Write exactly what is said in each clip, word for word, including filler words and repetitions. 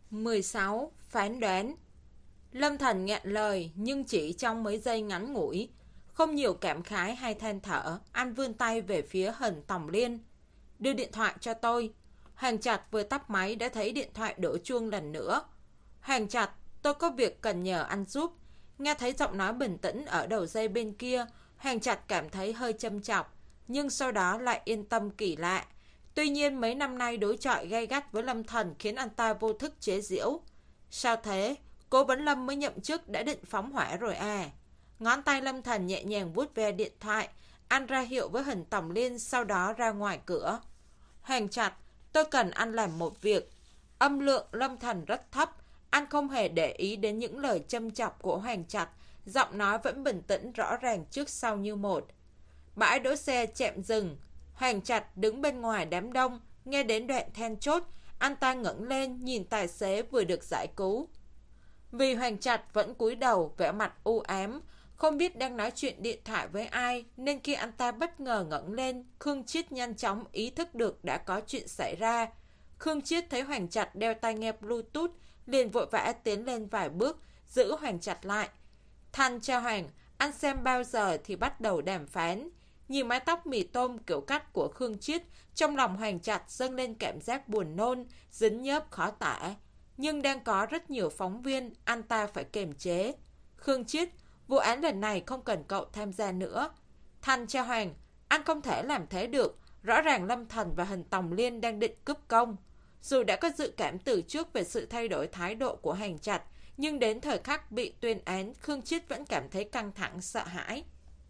mười sáu. Phán đoán. Lâm Thần nghẹn lời nhưng chỉ trong mấy giây ngắn ngủi. Không nhiều cảm khái hay than thở, anh vươn tay về phía Hần Tòng Liên. Đưa điện thoại cho tôi. Hoàng Trạch vừa tắt máy đã thấy điện thoại đổ chuông lần nữa. Hoàng Trạch, tôi có việc cần nhờ anh giúp. Nghe thấy giọng nói bình tĩnh ở đầu dây bên kia, Hoàng Trạch cảm thấy hơi châm chọc, nhưng sau đó lại yên tâm kỳ lạ. Tuy nhiên mấy năm nay đối chọi gay gắt với Lâm Thần khiến anh ta vô thức chế giễu. Sao thế? Cố vấn Lâm mới nhậm chức đã định phóng hỏa rồi à? Ngón tay Lâm Thần nhẹ nhàng vuốt ve điện thoại, anh ra hiệu với Hần Tòng Liên, sau đó ra ngoài cửa. Hoàng Trạch, tôi cần anh làm một việc. Âm lượng Lâm Thần rất thấp, anh không hề để ý đến những lời châm chọc của Hoàng Trạch, giọng nói vẫn bình tĩnh rõ ràng trước sau như một. Bãi đỗ xe chạm dừng, Hoàng Trạch đứng bên ngoài đám đông, nghe đến đoạn then chốt, anh ta ngẩng lên nhìn tài xế vừa được giải cứu. Vì Hoàng Trạch vẫn cúi đầu, vẻ mặt u ám, không biết đang nói chuyện điện thoại với ai, nên khi anh ta bất ngờ ngẩng lên, Khương Chiết nhanh chóng ý thức được đã có chuyện xảy ra. Khương Chiết thấy Hoàng Trạch đeo tai nghe Bluetooth, liền vội vã tiến lên vài bước, giữ Hoàng Trạch lại. Thanh cho Hoàng, anh xem bao giờ thì bắt đầu đàm phán. Nhìn mái tóc mì tôm kiểu cắt của Khương Chiết, trong lòng Hoàng Trạch dâng lên cảm giác buồn nôn, dính nhớp khó tả. Nhưng đang có rất nhiều phóng viên, anh ta phải kiềm chế. Khương Chiết, vụ án lần này không cần cậu tham gia nữa. Thanh cho Hoàng, anh không thể làm thế được. Rõ ràng Lâm Thần và Hần Tòng Liên đang định cướp công. Dù đã có dự cảm từ trước về sự thay đổi thái độ của Hoàng Trạch, nhưng đến thời khắc bị tuyên án, Khương Chiết vẫn cảm thấy căng thẳng, sợ hãi.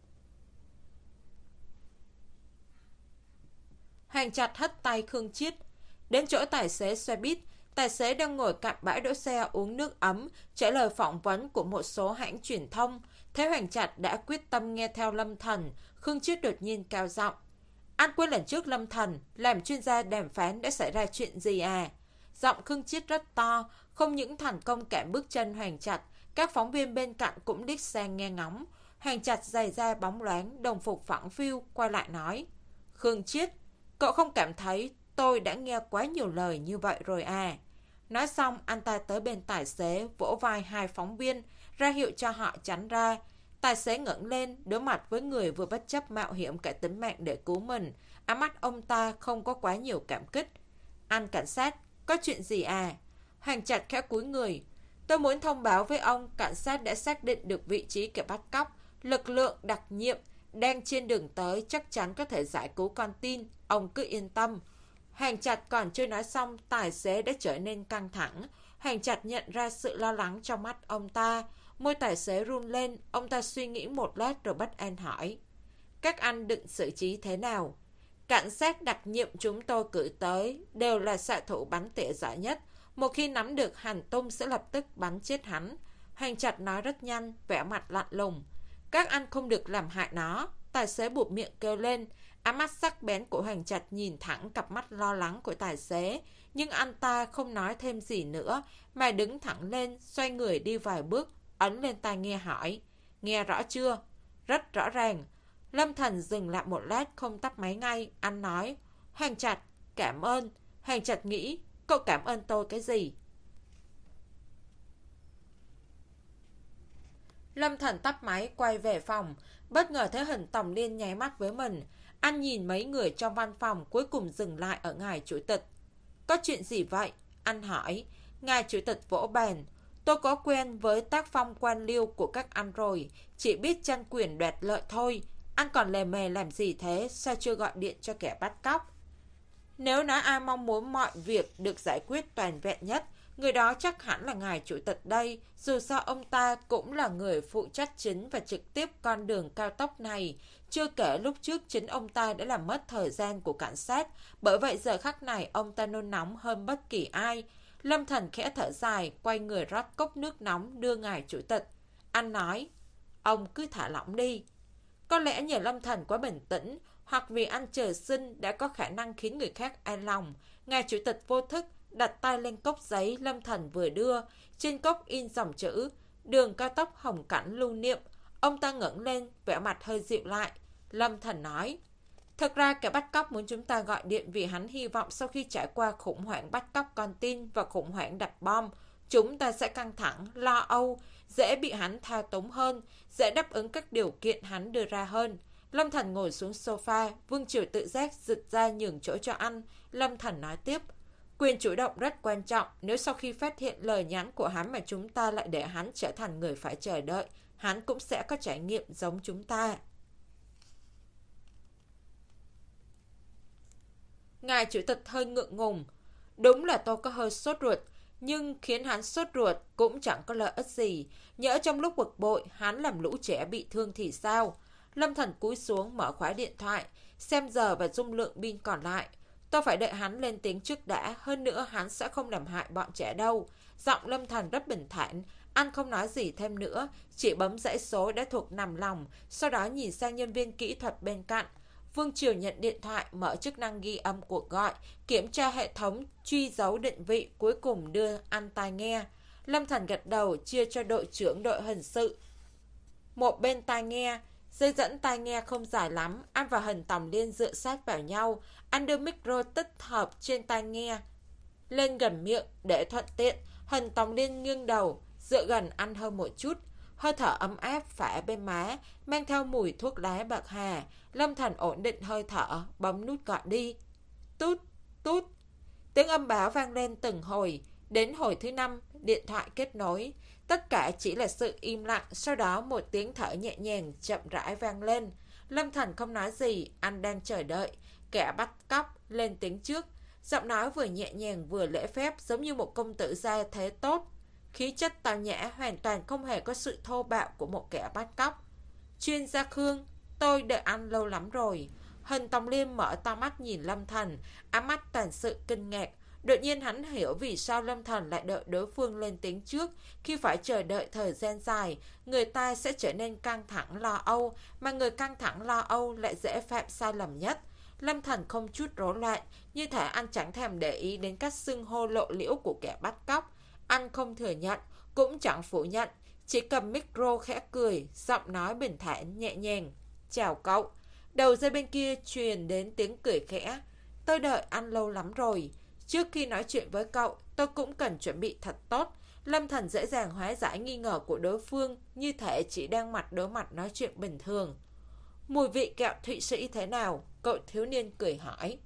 Hoàng Trạch hất tay Khương Chiết. Đến chỗ tài xế xe buýt, tài xế đang ngồi cạnh bãi đỗ xe uống nước ấm, trả lời phỏng vấn của một số hãng truyền thông. Thấy Hoàng Trạch đã quyết tâm nghe theo Lâm Thần, Khương Chiết đột nhiên cao giọng. Anh quên lần trước Lâm Thần làm chuyên gia đàm phán đã xảy ra chuyện gì à? Giọng Khương Chiết rất to, không những thành công cản bước chân Hoàng Trạch, các phóng viên bên cạnh cũng đích sang nghe ngóng. Hoàng Trạch giày da bóng loáng, đồng phục phẳng phiu, quay lại nói. Khương Chiết, cậu không cảm thấy tôi đã nghe quá nhiều lời như vậy rồi à? Nói xong, anh ta tới bên tài xế, vỗ vai hai phóng viên, ra hiệu cho họ tránh ra. Tài xế ngẩng lên, đối mặt với người vừa bất chấp mạo hiểm cả tính mạng để cứu mình. Ánh mắt ông ta không có quá nhiều cảm kích. Anh cảnh sát, có chuyện gì à? Hoàng Trạch khẽ cúi người. Tôi muốn thông báo với ông, cảnh sát đã xác định được vị trí kẻ bắt cóc. Lực lượng đặc nhiệm đang trên đường tới, chắc chắn có thể giải cứu con tin. Ông cứ yên tâm. Hoàng Trạch còn chưa nói xong, tài xế đã trở nên căng thẳng. Hoàng Trạch nhận ra sự lo lắng trong mắt ông ta. Môi tài xế run lên, ông ta suy nghĩ một lát rồi bất an hỏi. Các anh định xử trí thế nào? Cảnh sát đặc nhiệm chúng tôi cử tới đều là xạ thủ bắn tỉa giỏi nhất. Một khi nắm được hành tung sẽ lập tức bắn chết hắn. Hoàng Trạch nói rất nhanh, vẻ mặt lạnh lùng. Các anh không được làm hại nó. Tài xế buột miệng kêu lên. Ánh mắt sắc bén của Hoàng Trạch nhìn thẳng cặp mắt lo lắng của tài xế. Nhưng anh ta không nói thêm gì nữa, mà đứng thẳng lên, xoay người đi vài bước, ấn lên tai nghe hỏi. Nghe rõ chưa? Rất rõ ràng. Lâm Thần dừng lại một lát, không tắt máy ngay. Anh nói. Hoàng Trạch, cảm ơn. Hoàng Trạch nghĩ, cậu cảm ơn tôi cái gì? Lâm Thần tắt máy, quay về phòng. Bất ngờ thấy Hần Tòng Liên nháy mắt với mình. Anh nhìn mấy người trong văn phòng, cuối cùng dừng lại ở ngài chủ tịch. Có chuyện gì vậy? Anh hỏi. Ngài chủ tịch vỗ bàn. Tôi có quen với tác phong quan liêu của các anh rồi, chỉ biết tranh quyền đoạt lợi thôi. Anh còn lề mề làm gì thế? Sao chưa gọi điện cho kẻ bắt cóc? Nếu nói ai mong muốn mọi việc được giải quyết toàn vẹn nhất, người đó chắc hẳn là ngài chủ tịch đây. Dù sao ông ta cũng là người phụ trách chính và trực tiếp con đường cao tốc này. Chưa kể lúc trước chính ông ta đã làm mất thời gian của cảnh sát. Bởi vậy giờ khắc này ông ta nôn nóng hơn bất kỳ ai. Lâm Thần khẽ thở dài, quay người rót cốc nước nóng đưa ngài chủ tịch. Anh nói, ông cứ thả lỏng đi. Có lẽ nhờ Lâm Thần quá bình tĩnh, hoặc vì anh trời sinh đã có khả năng khiến người khác an lòng, ngài chủ tịch vô thức đặt tay lên cốc giấy Lâm Thần vừa đưa. Trên cốc in dòng chữ đường cao tốc Hồng Cảnh lưu niệm. Ông ta ngẩng lên, vẻ mặt hơi dịu lại. Lâm Thần nói, Thực ra kẻ bắt cóc muốn chúng ta gọi điện vì hắn hy vọng sau khi trải qua khủng hoảng bắt cóc con tin và khủng hoảng đặt bom, chúng ta sẽ căng thẳng, lo âu, dễ bị hắn thao túng hơn, dễ đáp ứng các điều kiện hắn đưa ra hơn. Lâm Thần ngồi xuống sofa, Vương Triều tự giác giật ra nhường chỗ cho anh. Lâm Thần nói tiếp, quyền chủ động rất quan trọng. Nếu sau khi phát hiện lời nhắn của hắn mà chúng ta lại để hắn trở thành người phải chờ đợi, hắn cũng sẽ có trải nghiệm giống chúng ta. Ngài chủ tịch hơi ngượng ngùng. Đúng là tôi có hơi sốt ruột, nhưng khiến hắn sốt ruột cũng chẳng có lợi ích gì. Nhỡ trong lúc bực bội, hắn làm lũ trẻ bị thương thì sao? Lâm Thần cúi xuống mở khóa điện thoại, xem giờ và dung lượng pin còn lại. Tôi phải đợi hắn lên tiếng trước đã, hơn nữa hắn sẽ không làm hại bọn trẻ đâu. Giọng Lâm Thần rất bình thản, anh không nói gì thêm nữa, chỉ bấm dãy số đã thuộc nằm lòng, sau đó nhìn sang nhân viên kỹ thuật bên cạnh. Vương Triều nhận điện thoại, mở chức năng ghi âm cuộc gọi, kiểm tra hệ thống, truy dấu định vị, cuối cùng đưa anh tai nghe. Lâm Thần gật đầu, chia cho đội trưởng đội hình sự một bên tai nghe. Dây dẫn tai nghe không dài lắm, anh và Hình Tòng Liên dựa sát vào nhau. Anh đưa micro tích hợp trên tai nghe lên gần miệng để thuận tiện. Hình Tòng Liên nghiêng đầu, dựa gần anh hơn một chút. Hơi thở ấm áp phả bên má, mang theo mùi thuốc lá bạc hà. Lâm Thần ổn định hơi thở, bấm nút gọi đi. Tút, tút. Tiếng âm báo vang lên từng hồi. Đến hồi thứ năm, điện thoại kết nối. Tất cả chỉ là sự im lặng, sau đó một tiếng thở nhẹ nhàng chậm rãi vang lên. Lâm Thần không nói gì, anh đang chờ đợi. Kẻ bắt cóc lên tiếng trước. Giọng nói vừa nhẹ nhàng vừa lễ phép, giống như một công tử gia thế tốt. Khí chất tao nhã, hoàn toàn không hề có sự thô bạo của một kẻ bắt cóc. Chuyên gia Khương, tôi đợi anh lâu lắm rồi. Hình Tòng Liên mở to mắt nhìn Lâm Thần, ám mắt toàn sự kinh ngạc. Đột nhiên hắn hiểu vì sao Lâm Thần lại đợi đối phương lên tiếng trước. Khi phải chờ đợi thời gian dài, người ta sẽ trở nên căng thẳng lo âu, mà người căng thẳng lo âu lại dễ phạm sai lầm nhất. Lâm Thần không chút rối loạn, như thể anh chẳng thèm để ý đến các xưng hô lộ liễu của kẻ bắt cóc. Anh không thừa nhận, cũng chẳng phủ nhận, chỉ cầm micro khẽ cười, giọng nói bình thản nhẹ nhàng. Chào cậu. Đầu dây bên kia truyền đến tiếng cười khẽ. Tôi đợi anh lâu lắm rồi. Trước khi nói chuyện với cậu, tôi cũng cần chuẩn bị thật tốt. Lâm Thần dễ dàng hóa giải nghi ngờ của đối phương, như thể chỉ đang mặt đối mặt nói chuyện bình thường. Mùi vị kẹo Thụy Sĩ thế nào? Cậu thiếu niên cười hỏi.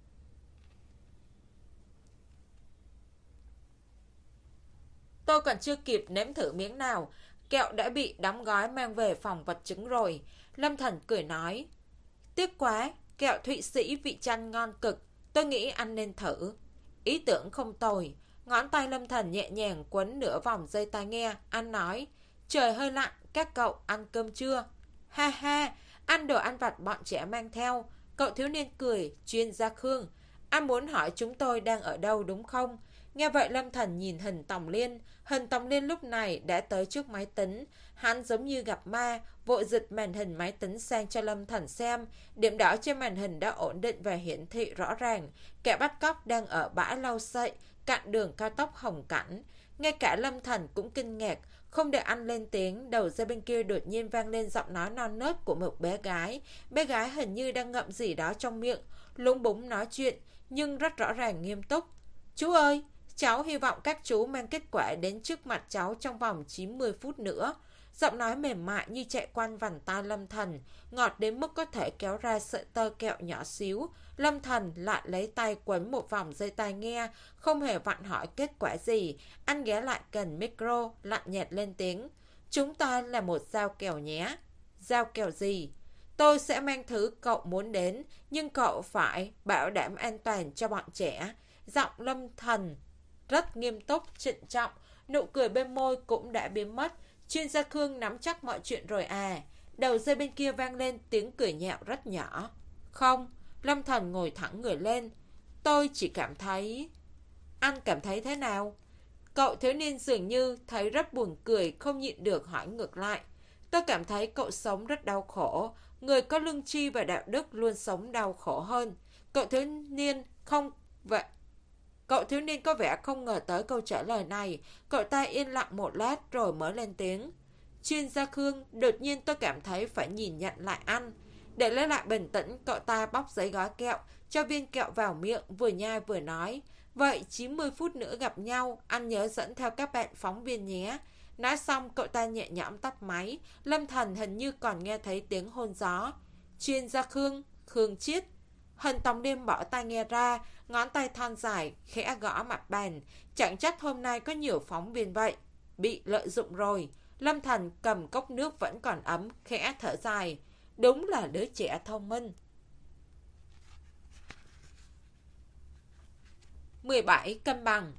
Tôi còn chưa kịp nếm thử miếng nào, kẹo đã bị đóng gói mang về phòng vật chứng rồi. Lâm Thần cười nói. Tiếc quá, kẹo Thụy Sĩ vị chanh ngon cực, tôi nghĩ anh nên thử. Ý tưởng không tồi. Ngón tay Lâm Thần nhẹ nhàng quấn nửa vòng dây tai nghe. Anh nói, trời hơi lạnh, các cậu ăn cơm chưa? Ha ha, ăn đồ ăn vặt bọn trẻ mang theo. Cậu thiếu niên cười. Chuyên gia Khương, anh muốn hỏi chúng tôi đang ở đâu đúng không? Nghe vậy Lâm Thần nhìn Hình Tòng Liên. Hình Tòng Liên lúc này đã tới trước máy tính. Hắn giống như gặp ma, vội dịch màn hình máy tính sang cho Lâm Thần xem. Điểm đỏ trên màn hình đã ổn định và hiển thị rõ ràng. Kẻ bắt cóc đang ở bãi lau sậy, cạnh đường cao tốc Hồng Cảnh. Ngay cả Lâm Thần cũng kinh ngạc. Không để anh lên tiếng, đầu dây bên kia đột nhiên vang lên giọng nói non nớt của một bé gái. Bé gái hình như đang ngậm gì đó trong miệng, lúng búng nói chuyện, nhưng rất rõ ràng nghiêm túc. Chú ơi, cháu hy vọng các chú mang kết quả đến trước mặt cháu trong vòng chín mươi phút nữa. Giọng nói mềm mại như chạy quanh vành tai Lâm Thần, ngọt đến mức có thể kéo ra sợi tơ kẹo nhỏ xíu. Lâm Thần lại lấy tay quấn một vòng dây tai nghe, không hề vặn hỏi kết quả gì. Anh ghé lại gần micro, lạnh nhạt lên tiếng. Chúng ta là một giao kèo nhé. Giao kèo gì? Tôi sẽ mang thứ cậu muốn đến, nhưng cậu phải bảo đảm an toàn cho bọn trẻ. Giọng Lâm Thần rất nghiêm túc, trịnh trọng, nụ cười bên môi cũng đã biến mất. Chuyên gia Khương nắm chắc mọi chuyện rồi à? Đầu dây bên kia vang lên tiếng cười nhạo rất nhỏ. Không, Lâm Thần ngồi thẳng người lên. Tôi chỉ cảm thấy... Anh cảm thấy thế nào? Cậu thiếu niên dường như thấy rất buồn cười, không nhịn được hỏi ngược lại. Tôi cảm thấy cậu sống rất đau khổ. Người có lương tri và đạo đức luôn sống đau khổ hơn. Cậu thiếu niên không... vậy Cậu thiếu niên có vẻ không ngờ tới câu trả lời này. Cậu ta yên lặng một lát rồi mới lên tiếng. Chuyên gia Khương, đột nhiên tôi cảm thấy phải nhìn nhận lại anh. Để lấy lại bình tĩnh, cậu ta bóc giấy gói kẹo, cho viên kẹo vào miệng, vừa nhai vừa nói. Vậy chín mươi phút nữa gặp nhau, anh nhớ dẫn theo các bạn phóng viên nhé. Nói xong, cậu ta nhẹ nhõm tắt máy. Lâm Thần hình như còn nghe thấy tiếng hôn gió. Chuyên gia Khương, Khương Chiết. Hân Tòng Liên bỏ tai nghe ra, ngón tay thon dài, khẽ gõ mặt bàn. Chẳng trách hôm nay có nhiều phóng viên vậy. Bị lợi dụng rồi. Lâm Thần cầm cốc nước vẫn còn ấm, khẽ thở dài. Đúng là đứa trẻ thông minh. mười bảy. Cân bằng.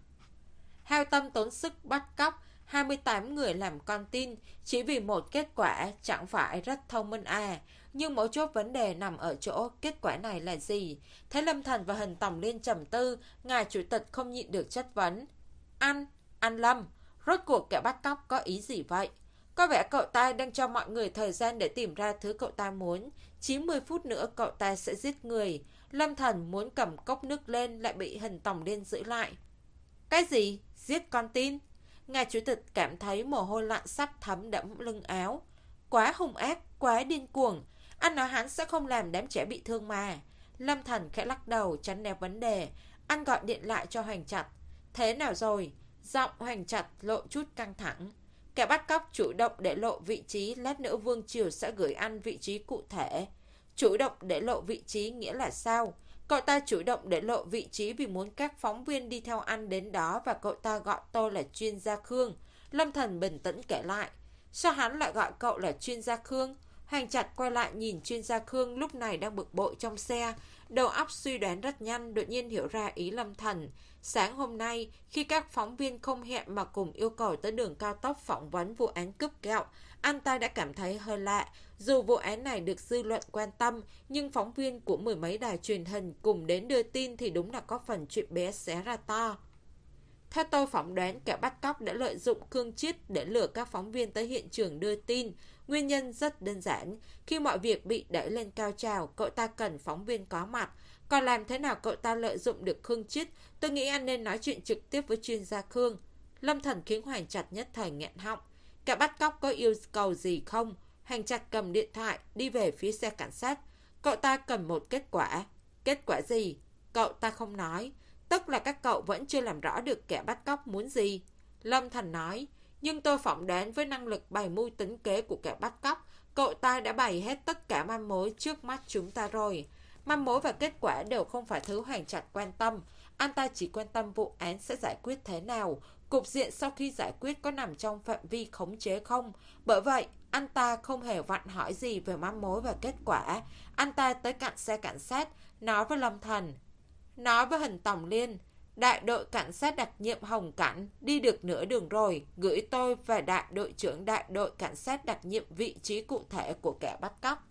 Hao tâm tốn sức bắt cóc hai mươi tám người làm con tin chỉ vì một kết quả, chẳng phải rất thông minh à. Nhưng mấu chốt vấn đề nằm ở chỗ kết quả này là gì? Thấy Lâm Thần và Hân Tòng Liên trầm tư, ngài chủ tịch không nhịn được chất vấn. Anh, anh Lâm, rốt cuộc kẻ bắt cóc có ý gì vậy? Có vẻ cậu ta đang cho mọi người thời gian để tìm ra thứ cậu ta muốn. chín mươi phút nữa cậu ta sẽ giết người. Lâm Thần muốn cầm cốc nước lên lại bị Hân Tòng Liên giữ lại. Cái gì? Giết con tin? Ngài chủ tịch cảm thấy mồ hôi lạnh sắp thấm đẫm lưng áo. Quá hung ác, quá điên cuồng. Anh nói hắn sẽ không làm đám trẻ bị thương mà. Lâm Thần khẽ lắc đầu tránh né vấn đề. Anh gọi điện lại cho Hoành Trạch. Thế nào rồi? Giọng Hoành Trạch lộ chút căng thẳng. Kẻ bắt cóc chủ động để lộ vị trí, lát nữa Vương Triều sẽ gửi anh vị trí cụ thể. Chủ động để lộ vị trí nghĩa là sao? Cậu ta chủ động để lộ vị trí vì muốn các phóng viên đi theo anh đến đó và cậu ta gọi tôi là chuyên gia Khương. Lâm Thần bình tĩnh kể lại. Sao hắn lại gọi cậu là chuyên gia Khương? Hoành Trạch quay lại nhìn chuyên gia Khương lúc này đang bực bội trong xe. Đầu óc suy đoán rất nhanh, đột nhiên hiểu ra ý Lâm Thần. Sáng hôm nay, khi các phóng viên không hẹn mà cùng yêu cầu tới đường cao tốc phỏng vấn vụ án cướp kẹo, anh ta đã cảm thấy hơi lạ. Dù vụ án này được dư luận quan tâm, nhưng phóng viên của mười mấy đài truyền hình cùng đến đưa tin thì đúng là có phần chuyện bé xé ra to. Theo tôi phỏng đoán, kẻ bắt cóc đã lợi dụng Khương Chiết để lừa các phóng viên tới hiện trường đưa tin. Nguyên nhân rất đơn giản. Khi mọi việc bị đẩy lên cao trào, cậu ta cần phóng viên có mặt. Còn làm thế nào cậu ta lợi dụng được Khương Chiết? Tôi nghĩ anh nên nói chuyện trực tiếp với chuyên gia Khương. Lâm Thần khiến Hoành Trạch nhất thời nghẹn họng. Kẻ bắt cóc có yêu cầu gì không? Hoành Trạch cầm điện thoại, đi về phía xe cảnh sát. Cậu ta cần một kết quả. Kết quả gì? Cậu ta không nói. Tức là các cậu vẫn chưa làm rõ được kẻ bắt cóc muốn gì. Lâm Thần nói. Nhưng tôi phỏng đoán với năng lực bày mưu tính kế của kẻ bắt cóc, cậu ta đã bày hết tất cả manh mối trước mắt chúng ta rồi. Manh mối và kết quả đều không phải thứ Hoành Trạch quan tâm. Anh ta chỉ quan tâm vụ án sẽ giải quyết thế nào. Cục diện sau khi giải quyết có nằm trong phạm vi khống chế không? Bởi vậy, anh ta không hề vặn hỏi gì về manh mối và kết quả. Anh ta tới cạnh xe cảnh sát, nói với Lâm Thần. Nói với Hân Tòng Liên. Đại đội cảnh sát đặc nhiệm Hồng Cảnh đi được nửa đường rồi, gửi tôi và đại đội trưởng đại đội cảnh sát đặc nhiệm vị trí cụ thể của kẻ bắt cóc.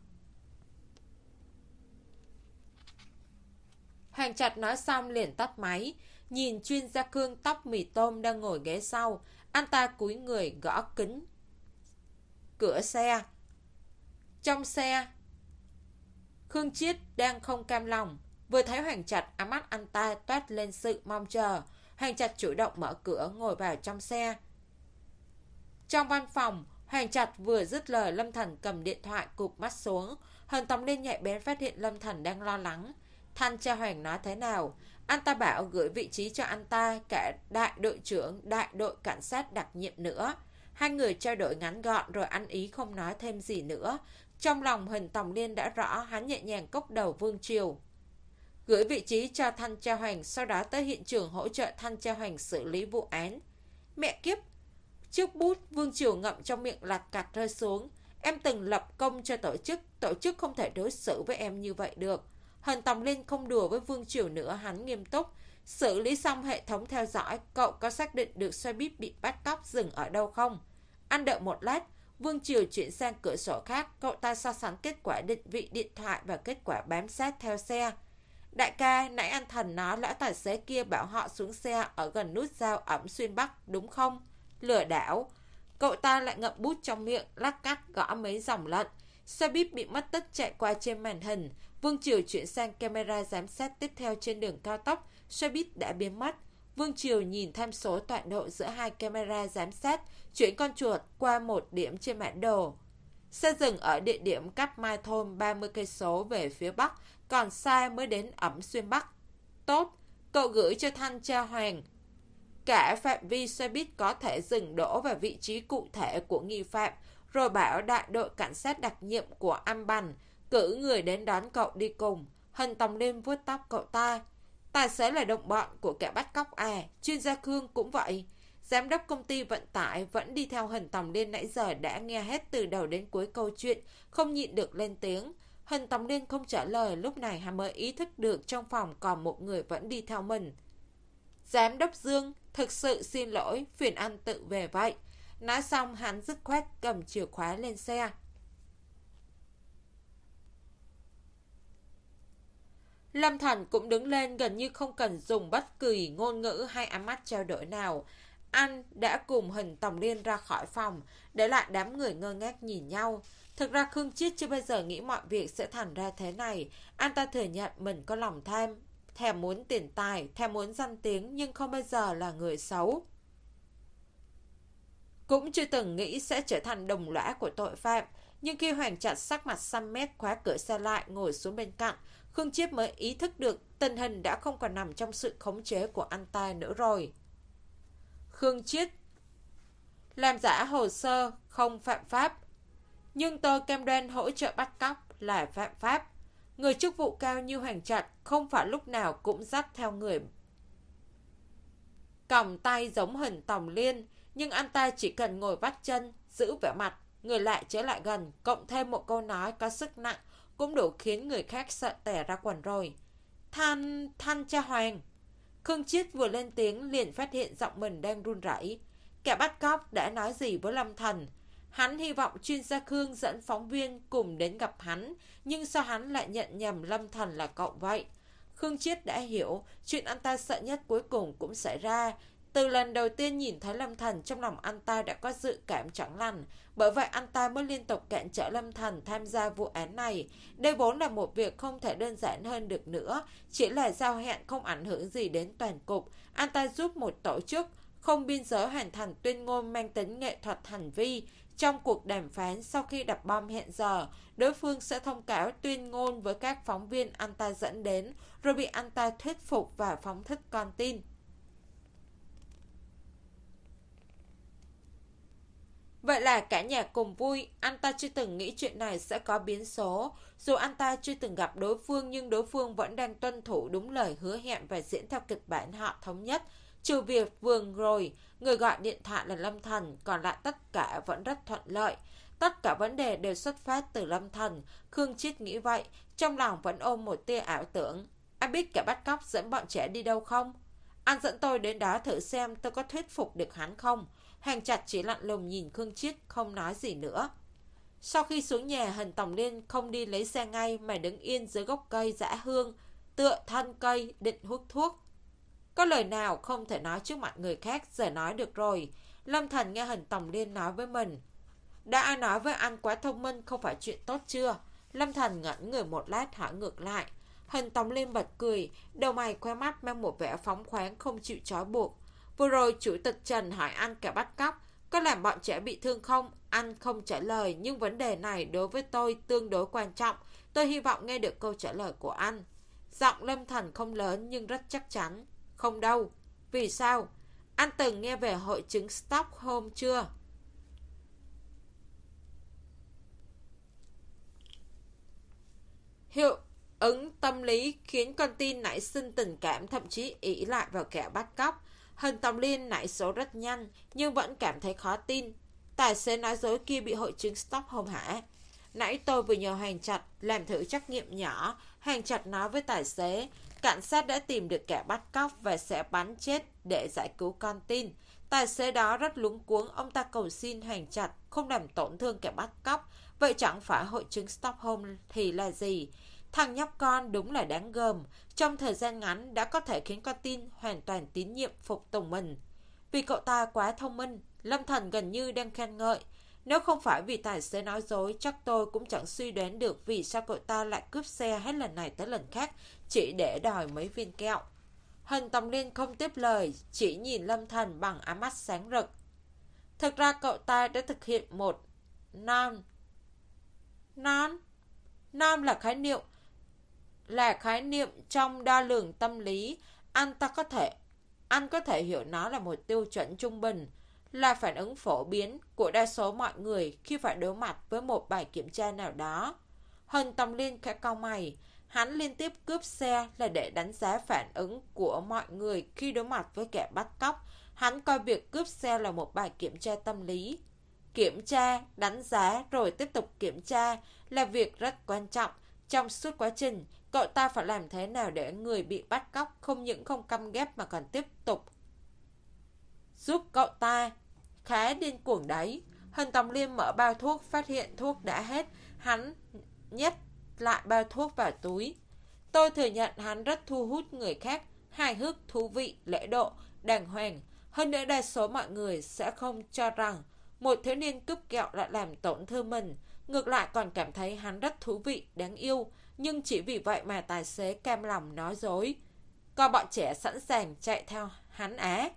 Hoành Trạch nói xong liền tắt máy, nhìn chuyên gia Khương tóc mì tôm đang ngồi ghế sau. Anh ta cúi người gõ kính cửa xe. Trong xe, Khương Chiết đang không cam lòng. Vừa thấy Hoành Trạch, ám mắt anh ta toát lên sự mong chờ. Hoành Trạch chủ động mở cửa, ngồi vào trong xe. Trong văn phòng, Hoành Trạch vừa dứt lời, Lâm Thần cầm điện thoại cụp mắt xuống. Hân Tòng Liên nhạy bén phát hiện Lâm Thần đang lo lắng. Thanh tra Hoành nói thế nào? Anh ta bảo gửi vị trí cho anh ta, cả đại đội trưởng, đại đội cảnh sát đặc nhiệm nữa. Hai người trao đổi ngắn gọn rồi ăn ý không nói thêm gì nữa. Trong lòng Hân Tòng Liên đã rõ, hắn nhẹ nhàng cốc đầu Vương Triều. Gửi vị trí cho Thanh tra Hoành, sau đó tới hiện trường hỗ trợ Thanh tra Hoành xử lý vụ án. Mẹ kiếp! Chiếc bút Vương Triều ngậm trong miệng lạch cạch rơi xuống. Em từng lập công cho tổ chức, tổ chức không thể đối xử với em như vậy được. Hân Tòng Liên không đùa với Vương Triều nữa, hắn nghiêm túc. Xử lý xong hệ thống theo dõi, cậu có xác định được xe buýt bị bắt cóc dừng ở đâu không? Anh đợi một lát, Vương Triều chuyển sang cửa sổ khác, cậu ta so sánh kết quả định vị điện thoại và kết quả bám sát theo xe. Đại ca, nãy anh Thần nói lão tài xế kia bảo họ xuống xe ở gần nút giao ẩm xuyên Bắc, đúng không? Lừa đảo. Cậu ta lại ngậm bút trong miệng, lắc cắt gõ mấy dòng lận. Xe buýt bị mất tích chạy qua trên màn hình. Vương Triều chuyển sang camera giám sát tiếp theo trên đường cao tốc. Xe buýt đã biến mất. Vương Triều nhìn tham số tọa độ giữa hai camera giám sát, chuyển con chuột qua một điểm trên bản đồ. Xe dừng ở địa điểm cách Mai Thôn ba mươi cây số về phía bắc, còn xa mới đến Ẩm Xuyên Bắc. Tốt, cậu gửi cho thanh tra Hoàng cả phạm vi xe buýt có thể dừng đỗ và vị trí cụ thể của nghi phạm, rồi bảo đại đội cảnh sát đặc nhiệm của Am Bành cử người đến đón cậu đi cùng. Hình Tòng Liên vuốt tóc cậu ta. Tài xế là đồng bọn của kẻ bắt cóc à? Chuyên gia Khương cũng vậy. Giám đốc công ty vận tải vẫn đi theo Hình Tòng Liên nãy giờ đã nghe hết từ đầu đến cuối câu chuyện, không nhịn được lên tiếng. Hình Tòng Liên không trả lời, lúc này hắn mới ý thức được trong phòng còn một người vẫn đi theo mình. Giám đốc Dương, thực sự xin lỗi, phiền anh tự về vậy. Nói xong hắn dứt khoát cầm chìa khóa lên xe. Lâm Thành cũng đứng lên, gần như không cần dùng bất kỳ ngôn ngữ hay ánh mắt trao đổi nào. Anh đã cùng Hình Tòng Liên ra khỏi phòng, để lại đám người ngơ ngác nhìn nhau. Thực ra Khương Chiết chưa bao giờ nghĩ mọi việc sẽ thành ra thế này. Anh ta thừa nhận mình có lòng tham, thèm muốn tiền tài, thèm muốn danh tiếng, nhưng không bao giờ là người xấu. Cũng chưa từng nghĩ sẽ trở thành đồng lõa của tội phạm. Nhưng khi Hoàng Trạch sắc mặt xăm mét khóa cửa xe lại, ngồi xuống bên cạnh, Khương Chiết mới ý thức được tình hình đã không còn nằm trong sự khống chế của anh ta nữa rồi. Khương Chiết, làm giả hồ sơ không phạm pháp, nhưng tôi cam đoan hỗ trợ bắt cóc là phạm pháp. Người chức vụ cao như Hoàng Trạch không phải lúc nào cũng dắt theo người còng tay giống Hình Tòng Liên, nhưng anh ta chỉ cần ngồi vắt chân, giữ vẻ mặt, người lại trở lại gần, cộng thêm một câu nói có sức nặng cũng đủ khiến người khác sợ tè ra quần rồi. Thanh, thanh cha Hoàng. Khương Chiết vừa lên tiếng liền phát hiện giọng mình đang run rẩy. Kẻ bắt cóc đã nói gì với Lâm Thành? Hắn hy vọng chuyên gia Khương dẫn phóng viên cùng đến gặp hắn, nhưng sao hắn lại nhận nhầm Lâm Thành là cậu vậy? Khương Chiết đã hiểu, chuyện anh ta sợ nhất cuối cùng cũng xảy ra. Từ lần đầu tiên nhìn thấy Lâm Thành, trong lòng anh ta đã có dự cảm chẳng lành, bởi vậy anh ta mới liên tục cản trở Lâm Thành tham gia vụ án này. Đây vốn là một việc không thể đơn giản hơn được nữa, chỉ là giao hẹn không ảnh hưởng gì đến toàn cục. Anh ta giúp một tổ chức không biên giới hoàn thành tuyên ngôn mang tính nghệ thuật hành vi. Trong cuộc đàm phán sau khi đặt bom hẹn giờ, đối phương sẽ thông cáo tuyên ngôn với các phóng viên anh ta dẫn đến, rồi bị anh ta thuyết phục và phóng thích con tin. Vậy là cả nhà cùng vui. Anh ta chưa từng nghĩ chuyện này sẽ có biến số. Dù anh ta chưa từng gặp đối phương, nhưng đối phương vẫn đang tuân thủ đúng lời hứa hẹn và diễn theo kịch bản họ thống nhất. Trừ việc vừa rồi, người gọi điện thoại là Lâm Thành, còn lại tất cả vẫn rất thuận lợi. Tất cả vấn đề đều xuất phát từ Lâm Thành. Khương Chiết nghĩ vậy, trong lòng vẫn ôm một tia ảo tưởng. Anh biết kẻ bắt cóc dẫn bọn trẻ đi đâu không? Anh dẫn tôi đến đó thử xem tôi có thuyết phục được hắn không? Hoàng Trạch chỉ lạnh lùng nhìn Khương Chiết, không nói gì nữa. Sau khi xuống nhà, Hình Tòng Liên không đi lấy xe ngay mà đứng yên dưới gốc cây dã hương, tựa thân cây định hút thuốc. Có lời nào không thể nói trước mặt người khác, giờ nói được rồi. Lâm Thành nghe Hình Tòng Liên nói với mình. Đã ai nói với anh quá thông minh không phải chuyện tốt chưa? Lâm Thành ngẩn người một lát hỏi ngược lại. Hình Tòng Liên bật cười, đầu mày khoe mắt mang một vẻ phóng khoáng không chịu trói buộc. Vừa rồi chủ tịch Trần hỏi anh kẻ bắt cóc có làm bọn trẻ bị thương không? Anh không trả lời, nhưng vấn đề này đối với tôi tương đối quan trọng. Tôi hy vọng nghe được câu trả lời của anh. Giọng Lâm Thành không lớn nhưng rất chắc chắn. Không đâu. Vì sao? Anh từng nghe về hội chứng Stockholm chưa? Hiệu ứng tâm lý khiến con tin nảy sinh tình cảm, thậm chí ỷ lại vào kẻ bắt cóc. Hình Tòng Liên nảy số rất nhanh, nhưng vẫn cảm thấy khó tin. Tài xế nói dối kia bị hội chứng Stockholm hả? Nãy tôi vừa nhờ Hoàng Trạch làm thử trắc nghiệm nhỏ. Hoàng Trạch nói với tài xế, cảnh sát đã tìm được kẻ bắt cóc và sẽ bắn chết để giải cứu con tin. Tài xế đó rất luống cuống, ông ta cầu xin Hoàng Trạch không làm tổn thương kẻ bắt cóc. Vậy chẳng phải hội chứng Stockholm thì là gì? Thằng nhóc con đúng là đáng gờm, trong thời gian ngắn đã có thể khiến con tin hoàn toàn tín nhiệm phục tùng mình. Vì cậu ta quá thông minh, Lâm Thành gần như đang khen ngợi. Nếu không phải vì tài xế nói dối, chắc tôi cũng chẳng suy đoán được vì sao cậu ta lại cướp xe hết lần này tới lần khác chỉ để đòi mấy viên kẹo. Hình Tòng Liên không tiếp lời, chỉ nhìn Lâm Thành bằng ánh mắt sáng rực. Thực ra cậu ta đã thực hiện một non Non. Non là khái niệm là khái niệm trong đo lường tâm lý. Anh ta có thể anh có thể hiểu nó là một tiêu chuẩn trung bình, là phản ứng phổ biến của đa số mọi người khi phải đối mặt với một bài kiểm tra nào đó. Huỳnh Tòng Liên khẽ cau mày. Hắn liên tiếp cướp xe là để đánh giá phản ứng của mọi người khi đối mặt với kẻ bắt cóc. Hắn coi việc cướp xe là một bài kiểm tra tâm lý. Kiểm tra, đánh giá rồi tiếp tục kiểm tra là việc rất quan trọng. Trong suốt quá trình, cậu ta phải làm thế nào để người bị bắt cóc không những không căm ghét mà còn tiếp tục giúp cậu ta. Khá điên cuồng đấy. Huỳnh Tòng Liên mở bao thuốc, phát hiện thuốc đã hết. Hắn nhét lại bao thuốc vào túi. Tôi thừa nhận hắn rất thu hút người khác, hài hước, thú vị, lễ độ, đàng hoàng. Hơn nữa đa số mọi người sẽ không cho rằng một thiếu niên cướp kẹo lại làm tổn thương mình. Ngược lại còn cảm thấy hắn rất thú vị, đáng yêu. Nhưng chỉ vì vậy mà tài xế cam lòng nói dối. Coi bọn trẻ sẵn sàng chạy theo hắn á.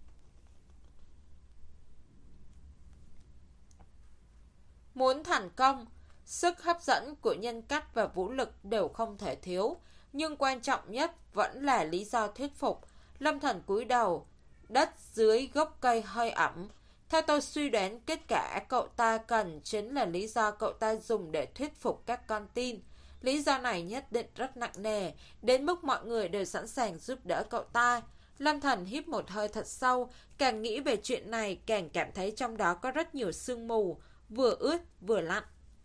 Muốn thành công, sức hấp dẫn của nhân cách và vũ lực đều không thể thiếu. Nhưng quan trọng nhất vẫn là lý do thuyết phục. Lâm Thần cúi đầu, đất dưới gốc cây hơi ẩm. Theo tôi suy đoán, kết quả cậu ta cần chính là lý do cậu ta dùng để thuyết phục các con tin. Lý do này nhất định rất nặng nề, đến mức mọi người đều sẵn sàng giúp đỡ cậu ta. Lâm Thần hít một hơi thật sâu, càng nghĩ về chuyện này càng cảm thấy trong đó có rất nhiều sương mù, vừa ướt vừa lạnh.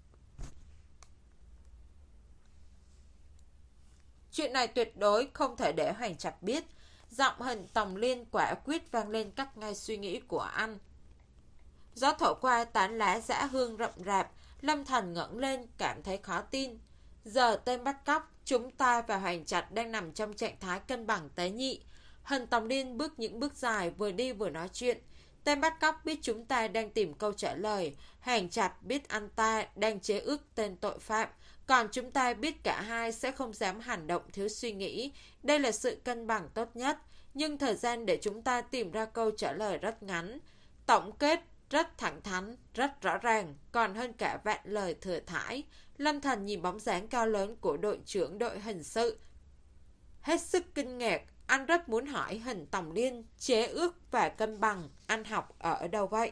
Chuyện này tuyệt đối không thể để Hoàng Trạch biết. Giọng Huỳnh Tòng Liên quả quyết vang lên cắt ngay suy nghĩ của anh. Gió thổi qua tán lá dã hương rậm rạp. Lâm Thần ngẩng lên cảm thấy khó tin. Giờ tên bắt cóc, chúng ta và Hoàng Trạch đang nằm trong trạng thái cân bằng tế nhị. Huỳnh Tòng Liên bước những bước dài, vừa đi vừa nói chuyện. Tên bắt cóc biết chúng ta đang tìm câu trả lời. Hoàng Trạch biết anh ta đang chế ước tên tội phạm. Còn chúng ta biết cả hai sẽ không dám hành động thiếu suy nghĩ. Đây là sự cân bằng tốt nhất. Nhưng thời gian để chúng ta tìm ra câu trả lời rất ngắn. Tổng kết rất thẳng thắn, rất rõ ràng, còn hơn cả vạn lời thừa thãi. Lâm Thần nhìn bóng dáng cao lớn của đội trưởng đội hình sự, hết sức kinh ngạc. Anh rất muốn hỏi Huỳnh Tòng Liên chế ước và cân bằng anh học ở đâu vậy?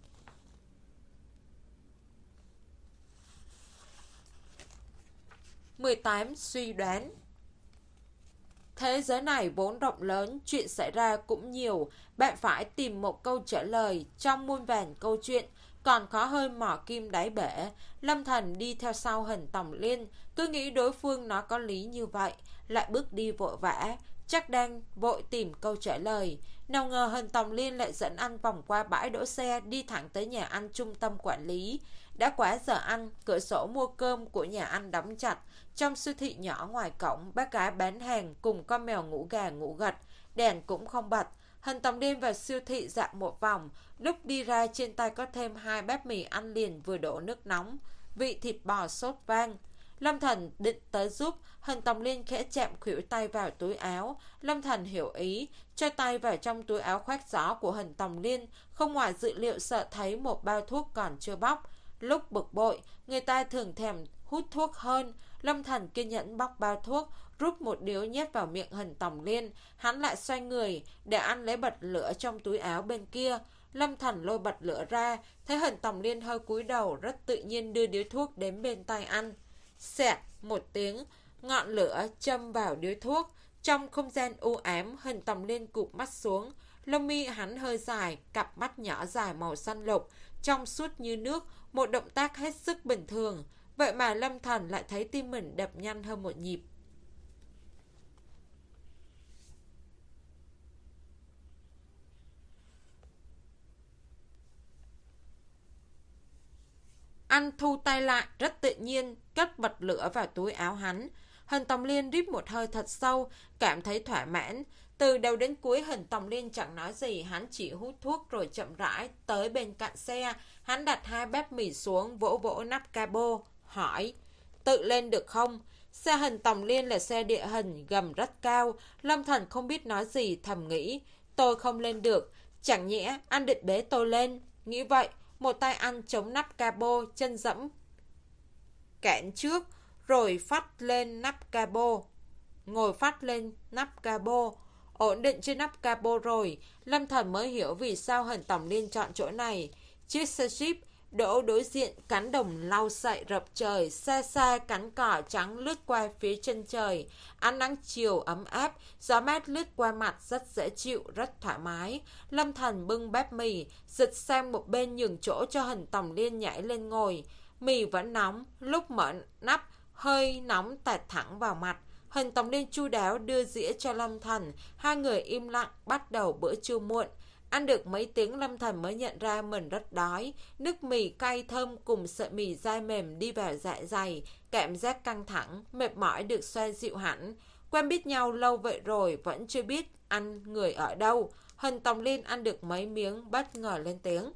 mười tám. Suy đoán. Thế giới này vốn rộng lớn, chuyện xảy ra cũng nhiều. Bạn phải tìm một câu trả lời trong muôn vàn câu chuyện, còn khó hơn mò kim đáy bể. Lâm Thần đi theo sau Huỳnh Tòng Liên, cứ nghĩ đối phương nói có lý như vậy, lại bước đi vội vã, chắc đang vội tìm câu trả lời. Nào ngờ Huỳnh Tòng Liên lại dẫn anh vòng qua bãi đỗ xe, đi thẳng tới nhà ăn trung tâm quản lý. Đã quá giờ ăn, cửa sổ mua cơm của nhà ăn đóng chặt. Trong siêu thị nhỏ ngoài cổng, bác gái bán hàng cùng con mèo ngủ gà ngủ gật, đèn cũng không bật. Huỳnh Tòng Liên vào siêu thị dạo một vòng, lúc đi ra trên tay có thêm hai bát mì ăn liền vừa đổ nước nóng, vị thịt bò sốt vang. Lâm Thần định tới giúp, Huỳnh Tòng Liên khẽ chạm khuỷu tay vào túi áo. Lâm Thần hiểu ý, cho tay vào trong túi áo khoác gió của Huỳnh Tòng Liên, không ngoài dự liệu sợ thấy một bao thuốc còn chưa bóc. Lúc bực bội, người ta thường thèm hút thuốc hơn. Lâm Thần kiên nhẫn bóc bao thuốc, rút một điếu nhét vào miệng Huỳnh Tòng Liên. Hắn lại xoay người để anh lấy bật lửa trong túi áo bên kia. Lâm Thần lôi bật lửa ra, thấy Huỳnh Tòng Liên hơi cúi đầu, rất tự nhiên đưa điếu thuốc đến bên tay anh. Xẹt một tiếng, ngọn lửa châm vào điếu thuốc. Trong không gian u ám, Huỳnh Tòng Liên cụp mắt xuống. Lông mi hắn hơi dài, cặp mắt nhỏ dài màu xanh lục, trong suốt như nước, một động tác hết sức bình thường. Vậy mà Lâm Thần lại thấy tim mình đập nhanh hơn một nhịp. Anh thu tay lại, rất tự nhiên, cất bật lửa vào túi áo hắn. Huỳnh Tòng Liên rít một hơi thật sâu, cảm thấy thỏa mãn. Từ đầu đến cuối Huỳnh Tòng Liên chẳng nói gì, hắn chỉ hút thuốc rồi chậm rãi tới bên cạnh xe. Hắn đặt hai bát mì xuống, vỗ vỗ nắp cabo, hỏi, tự lên được không? Xe Huỳnh Tòng Liên là xe địa hình, gầm rất cao. Lâm Thần không biết nói gì, thầm nghĩ, tôi không lên được, chẳng nhẽ anh định bế tôi lên. Nghĩ vậy, một tay anh chống nắp cabo, chân dẫm cản trước, rồi phắt lên nắp capo. Ngồi phắt lên nắp capo. Ổn định trên nắp capo rồi, Lâm Thần mới hiểu vì sao Hần Tổng Liên chọn chỗ này. Chiếc xe Jeep đỗ đối diện cánh đồng lau sậy rập trời, xa xa cánh cỏ trắng lướt qua phía chân trời. Ánh nắng chiều ấm áp, gió mát lướt qua mặt rất dễ chịu, rất thoải mái. Lâm Thần bưng bát mì, dịch sang một bên nhường chỗ cho Hần Tổng Liên nhảy lên ngồi. Mì vẫn nóng, lúc mở nắp, hơi nóng tạt thẳng vào mặt. Hần Tổng Liên chu đáo đưa dĩa cho Lâm Thần, hai người im lặng bắt đầu bữa trưa muộn. Ăn được mấy tiếng Lâm Thần mới nhận ra mình rất đói. Nước mì cay thơm cùng sợi mì dai mềm đi vào dạ dày. Cảm giác căng thẳng, mệt mỏi được xoa dịu hẳn. Quen biết nhau lâu vậy rồi vẫn chưa biết ăn người ở đâu. Hần Tổng Liên ăn được mấy miếng bất ngờ lên tiếng.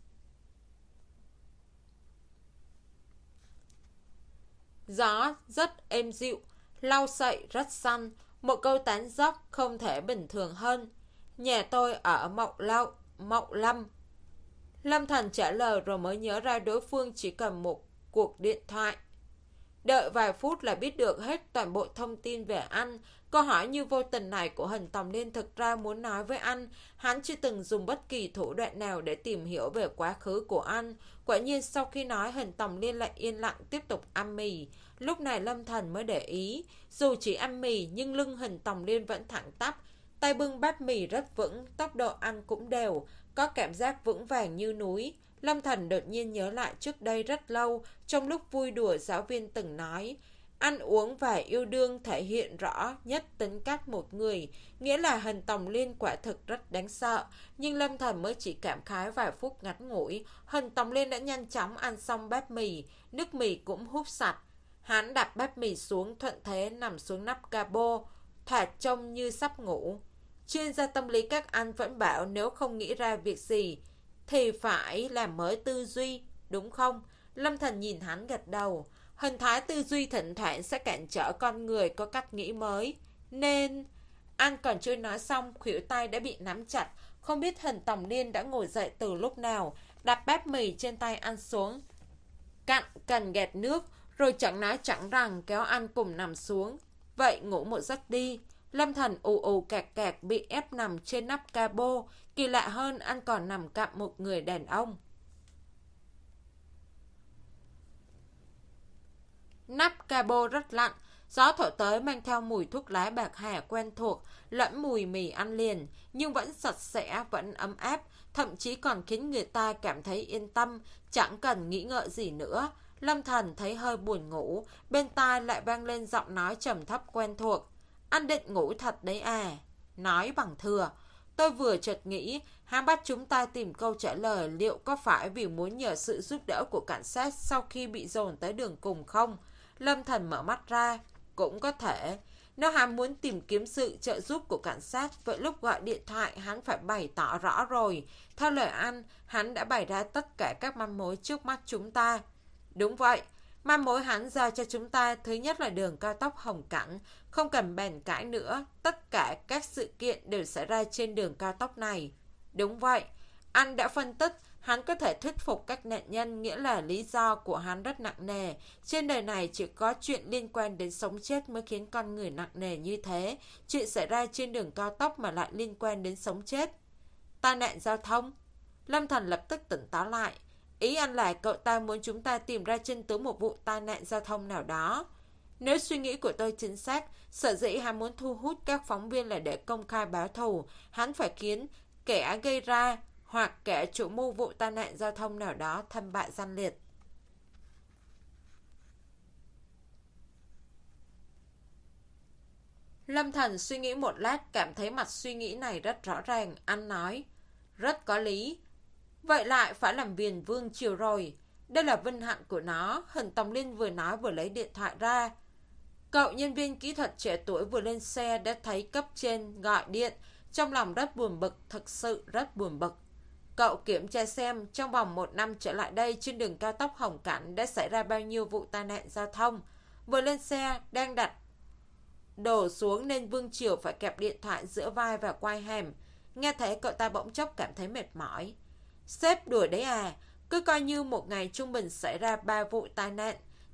Gió rất êm dịu, lau sậy rất xanh. Một câu tán dóc không thể bình thường hơn. Nhà tôi ở Mậu Lâu, Mậu Lâm. Lâm Thần trả lời rồi mới nhớ ra đối phương chỉ cần một cuộc điện thoại. Đợi vài phút là biết được hết toàn bộ thông tin về anh. Câu hỏi như vô tình này của Hần Tổng Liên thực ra muốn nói với anh. Hắn chưa từng dùng bất kỳ thủ đoạn nào để tìm hiểu về quá khứ của anh. Quả nhiên sau khi nói, Hần Tổng Liên lại yên lặng tiếp tục ăn mì. Lúc này Lâm Thần mới để ý. Dù chỉ ăn mì nhưng lưng Hần Tổng Liên vẫn thẳng tắp. Tay bưng bát mì rất vững, tốc độ ăn cũng đều, có cảm giác vững vàng như núi. Lâm Thần đột nhiên nhớ lại trước đây rất lâu, trong lúc vui đùa giáo viên từng nói, ăn uống và yêu đương thể hiện rõ nhất tính cách một người, nghĩa là Hần Tổng Liên quả thực rất đáng sợ. Nhưng Lâm Thần mới chỉ cảm khái vài phút ngắn ngủi, Hần Tổng Liên đã nhanh chóng ăn xong bát mì, nước mì cũng húp sạch. Hắn đặt bát mì xuống thuận thế nằm xuống nắp capo, thoạt trông như sắp ngủ. Chuyên gia tâm lý các anh vẫn bảo nếu không nghĩ ra việc gì thì phải làm mới tư duy, đúng không? Lâm Thần nhìn hắn gật đầu. Hình thái tư duy thỉnh thoảng sẽ cản trở con người có cách nghĩ mới. Nên... Anh còn chưa nói xong, khuỷu tay đã bị nắm chặt. Không biết Hần Tổng Liên đã ngồi dậy từ lúc nào, đặt bát mì trên tay ăn xuống, cặn cần gạt nước, rồi chẳng nói chẳng rằng kéo anh cùng nằm xuống. Vậy ngủ một giấc đi. Lâm Thần ù ù cạc cạc bị ép nằm trên nắp capo. Kỳ lạ hơn, anh còn nằm cạnh một người đàn ông. Nắp capo rất lạnh, gió thổi tới mang theo mùi thuốc lá bạc hà quen thuộc, lẫn mùi mì ăn liền, nhưng vẫn sạch sẽ, vẫn ấm áp, thậm chí còn khiến người ta cảm thấy yên tâm, chẳng cần nghĩ ngợi gì nữa. Lâm Thần thấy hơi buồn ngủ, bên tai lại vang lên giọng nói trầm thấp quen thuộc. Anh định ngủ thật đấy à? Nói bằng thừa. Tôi vừa chợt nghĩ, hắn bắt chúng ta tìm câu trả lời liệu có phải vì muốn nhờ sự giúp đỡ của cảnh sát sau khi bị dồn tới đường cùng không? Lâm Thần mở mắt ra. Cũng có thể. Nếu hắn muốn tìm kiếm sự trợ giúp của cảnh sát, vậy lúc gọi điện thoại hắn phải bày tỏ rõ rồi. Theo lời anh, hắn đã bày ra tất cả các manh mối trước mắt chúng ta. Đúng vậy. Manh mối hắn giao cho chúng ta thứ nhất là đường cao tốc Hồng Cảnh, không cần bàn cãi nữa, tất cả các sự kiện đều xảy ra trên đường cao tốc này. Đúng vậy, anh đã phân tích, hắn có thể thuyết phục các nạn nhân, nghĩa là lý do của hắn rất nặng nề. Trên đời này chỉ có chuyện liên quan đến sống chết mới khiến con người nặng nề như thế. Chuyện xảy ra trên đường cao tốc mà lại liên quan đến sống chết. Tai nạn giao thông. Lâm Thần lập tức tỉnh táo lại. Ý anh là cậu ta muốn chúng ta tìm ra chân tướng một vụ tai nạn giao thông nào đó. Nếu suy nghĩ của tôi chính xác, sở dĩ hắn muốn thu hút các phóng viên là để công khai báo thù. Hắn phải khiến kẻ gây ra hoặc kẻ chủ mưu vụ tai nạn giao thông nào đó thâm bại danh liệt. Lâm Thần suy nghĩ một lát, cảm thấy mặt suy nghĩ này rất rõ ràng. Anh nói, rất có lý. Vậy lại phải làm viền vương triều rồi. Đây là vinh hạnh của nó. Hần Tổng Liên vừa nói vừa lấy điện thoại ra. Cậu nhân viên kỹ thuật trẻ tuổi vừa lên xe đã thấy cấp trên gọi điện. Trong lòng rất buồn bực, thực sự rất buồn bực. Cậu kiểm tra xem trong vòng một năm trở lại đây trên đường cao tốc Hồng Cảnh đã xảy ra bao nhiêu vụ tai nạn giao thông. Vừa lên xe đang đặt đổ xuống nên Vương Triều phải kẹp điện thoại giữa vai và quai hàm. Nghe thấy cậu ta bỗng chốc cảm thấy mệt mỏi. Sếp đuổi đấy à? Cứ coi như một ngày trung bình xảy ra ba vụ tai nạn.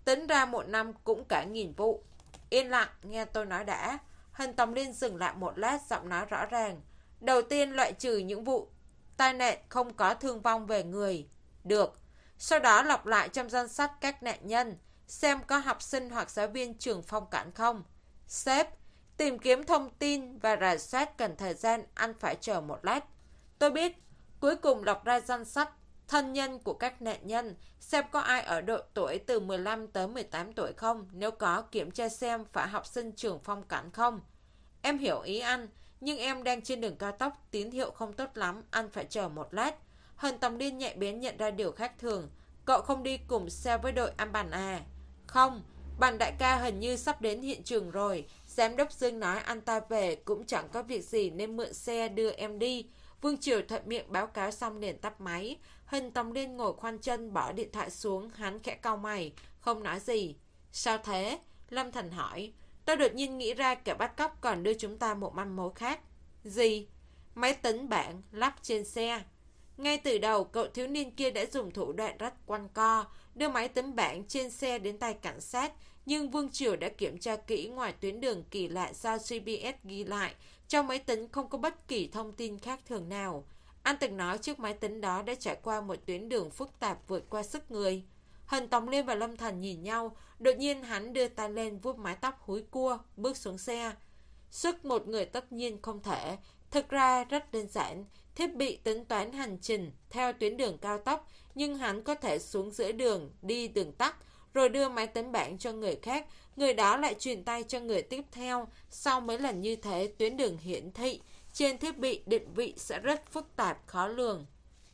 Tính ra một năm cũng cả nghìn vụ. Yên lặng, nghe tôi nói đã. Hình Tòng Liên dừng lại một lát, giọng nói rõ ràng. Đầu tiên loại trừ những vụ tai nạn không có thương vong về người. Được. Sau đó lọc lại trong danh sách các nạn nhân, xem có học sinh hoặc giáo viên trường Phong Cảnh không. Sếp, tìm kiếm thông tin và rà soát cần thời gian, anh phải chờ một lát. Tôi biết. Cuối cùng lọc ra danh sách thân nhân của các nạn nhân, xem có ai ở độ tuổi từ mười lăm tới mười tám tuổi không, nếu có kiểm tra xem phải học sinh trường Phong Cảnh không. Em hiểu ý anh, nhưng em đang trên đường cao tốc, tín hiệu không tốt lắm, anh phải chờ một lát. Hình Tòng Liên nhạy bén nhận ra điều khác thường. Cậu không đi cùng xe với đội ăn bàn à? Không, bạn đại ca hình như sắp đến hiện trường rồi. Giám đốc Dương nói anh ta về cũng chẳng có việc gì nên mượn xe đưa em đi. Vương Triều thuận miệng báo cáo xong liền tắt máy. Hình Tòng Liên ngồi khoanh chân bỏ điện thoại xuống, hắn khẽ cau mày, không nói gì. Sao thế? Lâm Thành hỏi. Tôi đột nhiên nghĩ ra kẻ bắt cóc còn đưa chúng ta một manh mối khác. Gì? Máy tính bảng lắp trên xe. Ngay từ đầu, cậu thiếu niên kia đã dùng thủ đoạn rất quanh co, đưa máy tính bảng trên xe đến tay cảnh sát, nhưng Vương Triều đã kiểm tra kỹ, ngoài tuyến đường kỳ lạ do giê pê ét ghi lại, trong máy tính không có bất kỳ thông tin khác thường nào. Anh từng nói chiếc máy tính đó đã trải qua một tuyến đường phức tạp vượt qua sức người. Hình Tòng Liên và Lâm Thành nhìn nhau, đột nhiên hắn đưa tay lên vuốt mái tóc húi cua, bước xuống xe. Sức một người tất nhiên không thể, thực ra rất đơn giản, thiết bị tính toán hành trình theo tuyến đường cao tốc, nhưng hắn có thể xuống giữa đường, đi đường tắt, rồi đưa máy tính bảng cho người khác, người đó lại truyền tay cho người tiếp theo. Sau mấy lần như thế, tuyến đường hiển thị trên thiết bị định vị sẽ rất phức tạp, khó lường.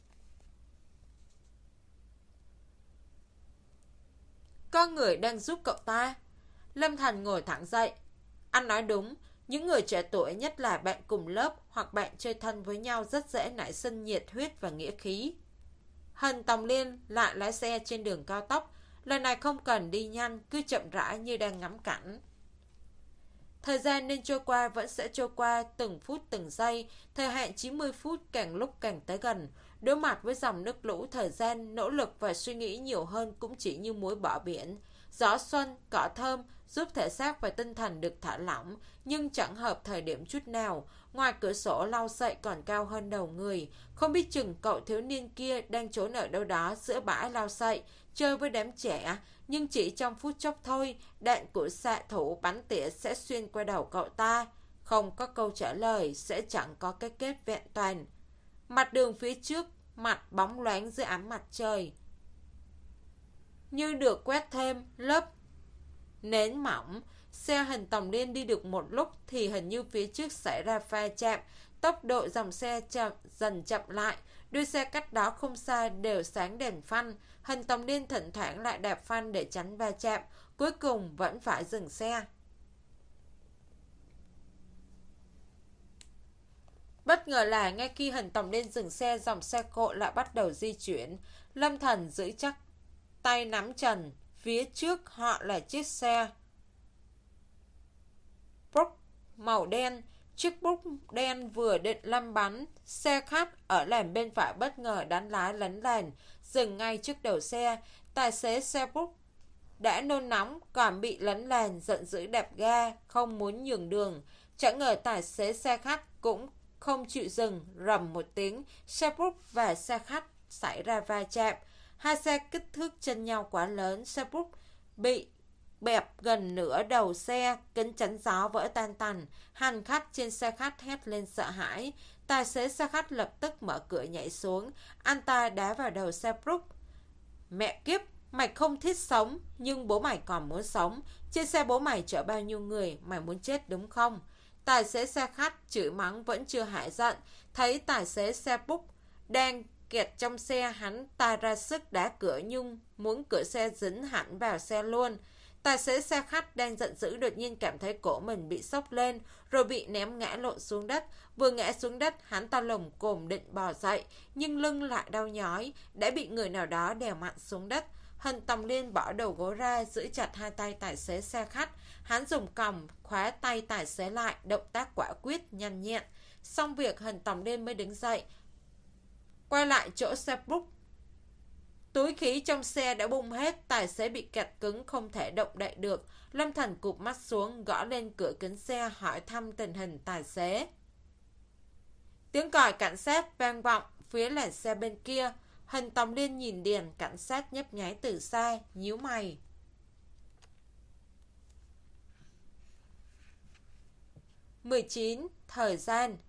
Có người đang giúp cậu ta. Lâm Thành ngồi thẳng dậy. Anh nói đúng, những người trẻ tuổi, nhất là bạn cùng lớp hoặc bạn chơi thân với nhau, rất dễ nảy sinh nhiệt huyết và nghĩa khí. Hình Tòng Liên lại lái xe trên đường cao tốc, lần này không cần đi nhanh, cứ chậm rãi như đang ngắm cảnh. Thời gian nên trôi qua vẫn sẽ trôi qua từng phút từng giây, thời hạn chín mươi phút càng lúc càng tới gần. Đối mặt với dòng nước lũ thời gian, nỗ lực và suy nghĩ nhiều hơn cũng chỉ như muối bỏ biển. Gió xuân, cỏ thơm giúp thể xác và tinh thần được thả lỏng, nhưng chẳng hợp thời điểm chút nào. Ngoài cửa sổ lau sậy còn cao hơn đầu người. Không biết chừng cậu thiếu niên kia đang trốn ở đâu đó giữa bãi lau sậy, chơi với đám trẻ, nhưng chỉ trong phút chốc thôi, đạn của xạ thủ bắn tỉa sẽ xuyên qua đầu cậu ta. Không có câu trả lời, sẽ chẳng có cái kết vẹn toàn. Mặt đường phía trước, mặt bóng loáng dưới ánh mặt trời, như được quét thêm lớp nến mỏng. Xe Hình Tòng Liên đi được một lúc thì hình như phía trước xảy ra va chạm. Tốc độ dòng xe chậm, dần chậm lại. Đuôi xe cách đó không xa đều sáng đèn phanh. Hình Tòng Liên thỉnh thoảng lại đạp phanh để tránh va chạm. Cuối cùng vẫn phải dừng xe. Bất ngờ là ngay khi Hình Tòng Liên dừng xe, dòng xe cộ lại bắt đầu di chuyển. Lâm Thần giữ chắc tay nắm trần. Phía trước họ là chiếc xe Brook màu đen. Chiếc Brook đen vừa định lâm bắn, xe khách ở làn bên phải bất ngờ đánh lái lấn làn, dừng ngay trước đầu xe. Tài xế xe Brook đã nôn nóng, còn bị lấn làn, giận dữ đạp ga, không muốn nhường đường. Chẳng ngờ tài xế xe khách cũng không chịu dừng, rầm một tiếng, xe Brook và xe khách xảy ra va chạm. Hai xe kích thước chênh nhau quá lớn, xe Brook bị bẹp gần nửa đầu xe, kính chắn gió vỡ tan tành. Hành khách trên xe khách hét lên sợ hãi. Tài xế xe khách lập tức mở cửa nhảy xuống. Anh ta đá vào đầu xe Brook. Mẹ kiếp, mày không thích sống, nhưng bố mày còn muốn sống. Trên xe bố mày chở bao nhiêu người, mày muốn chết đúng không? Tài xế xe khách chửi mắng vẫn chưa hại giận. Thấy tài xế xe Brook đang kẹt trong xe, hắn ta ra sức đá cửa nhưng muốn cửa xe dính hẳn vào xe luôn. Tài xế xe khách đang giận dữ đột nhiên cảm thấy cổ mình bị xốc lên, rồi bị ném ngã lộn xuống đất. Vừa ngã xuống đất, hắn ta lồm cồm định bò dậy, nhưng lưng lại đau nhói, đã bị người nào đó đè mạnh xuống đất. Hình Tòng Liên bỏ đầu gối ra, giữ chặt hai tay tài xế xe khách. Hắn dùng còng khóa tay tài xế lại, động tác quả quyết, nhanh nhẹn. Xong việc, Hình Tòng Liên mới đứng dậy, quay lại chỗ xe Brook. Túi khí trong xe đã bung hết, tài xế bị kẹt cứng không thể động đậy được. Lâm Thành cụp mắt xuống, gõ lên cửa kính xe hỏi thăm tình hình tài xế. Tiếng còi cảnh sát vang vọng phía làn xe bên kia. Hình Tòng Liên nhìn đèn cảnh sát nhấp nháy từ xa, nhíu mày. mười chín. Thời gian.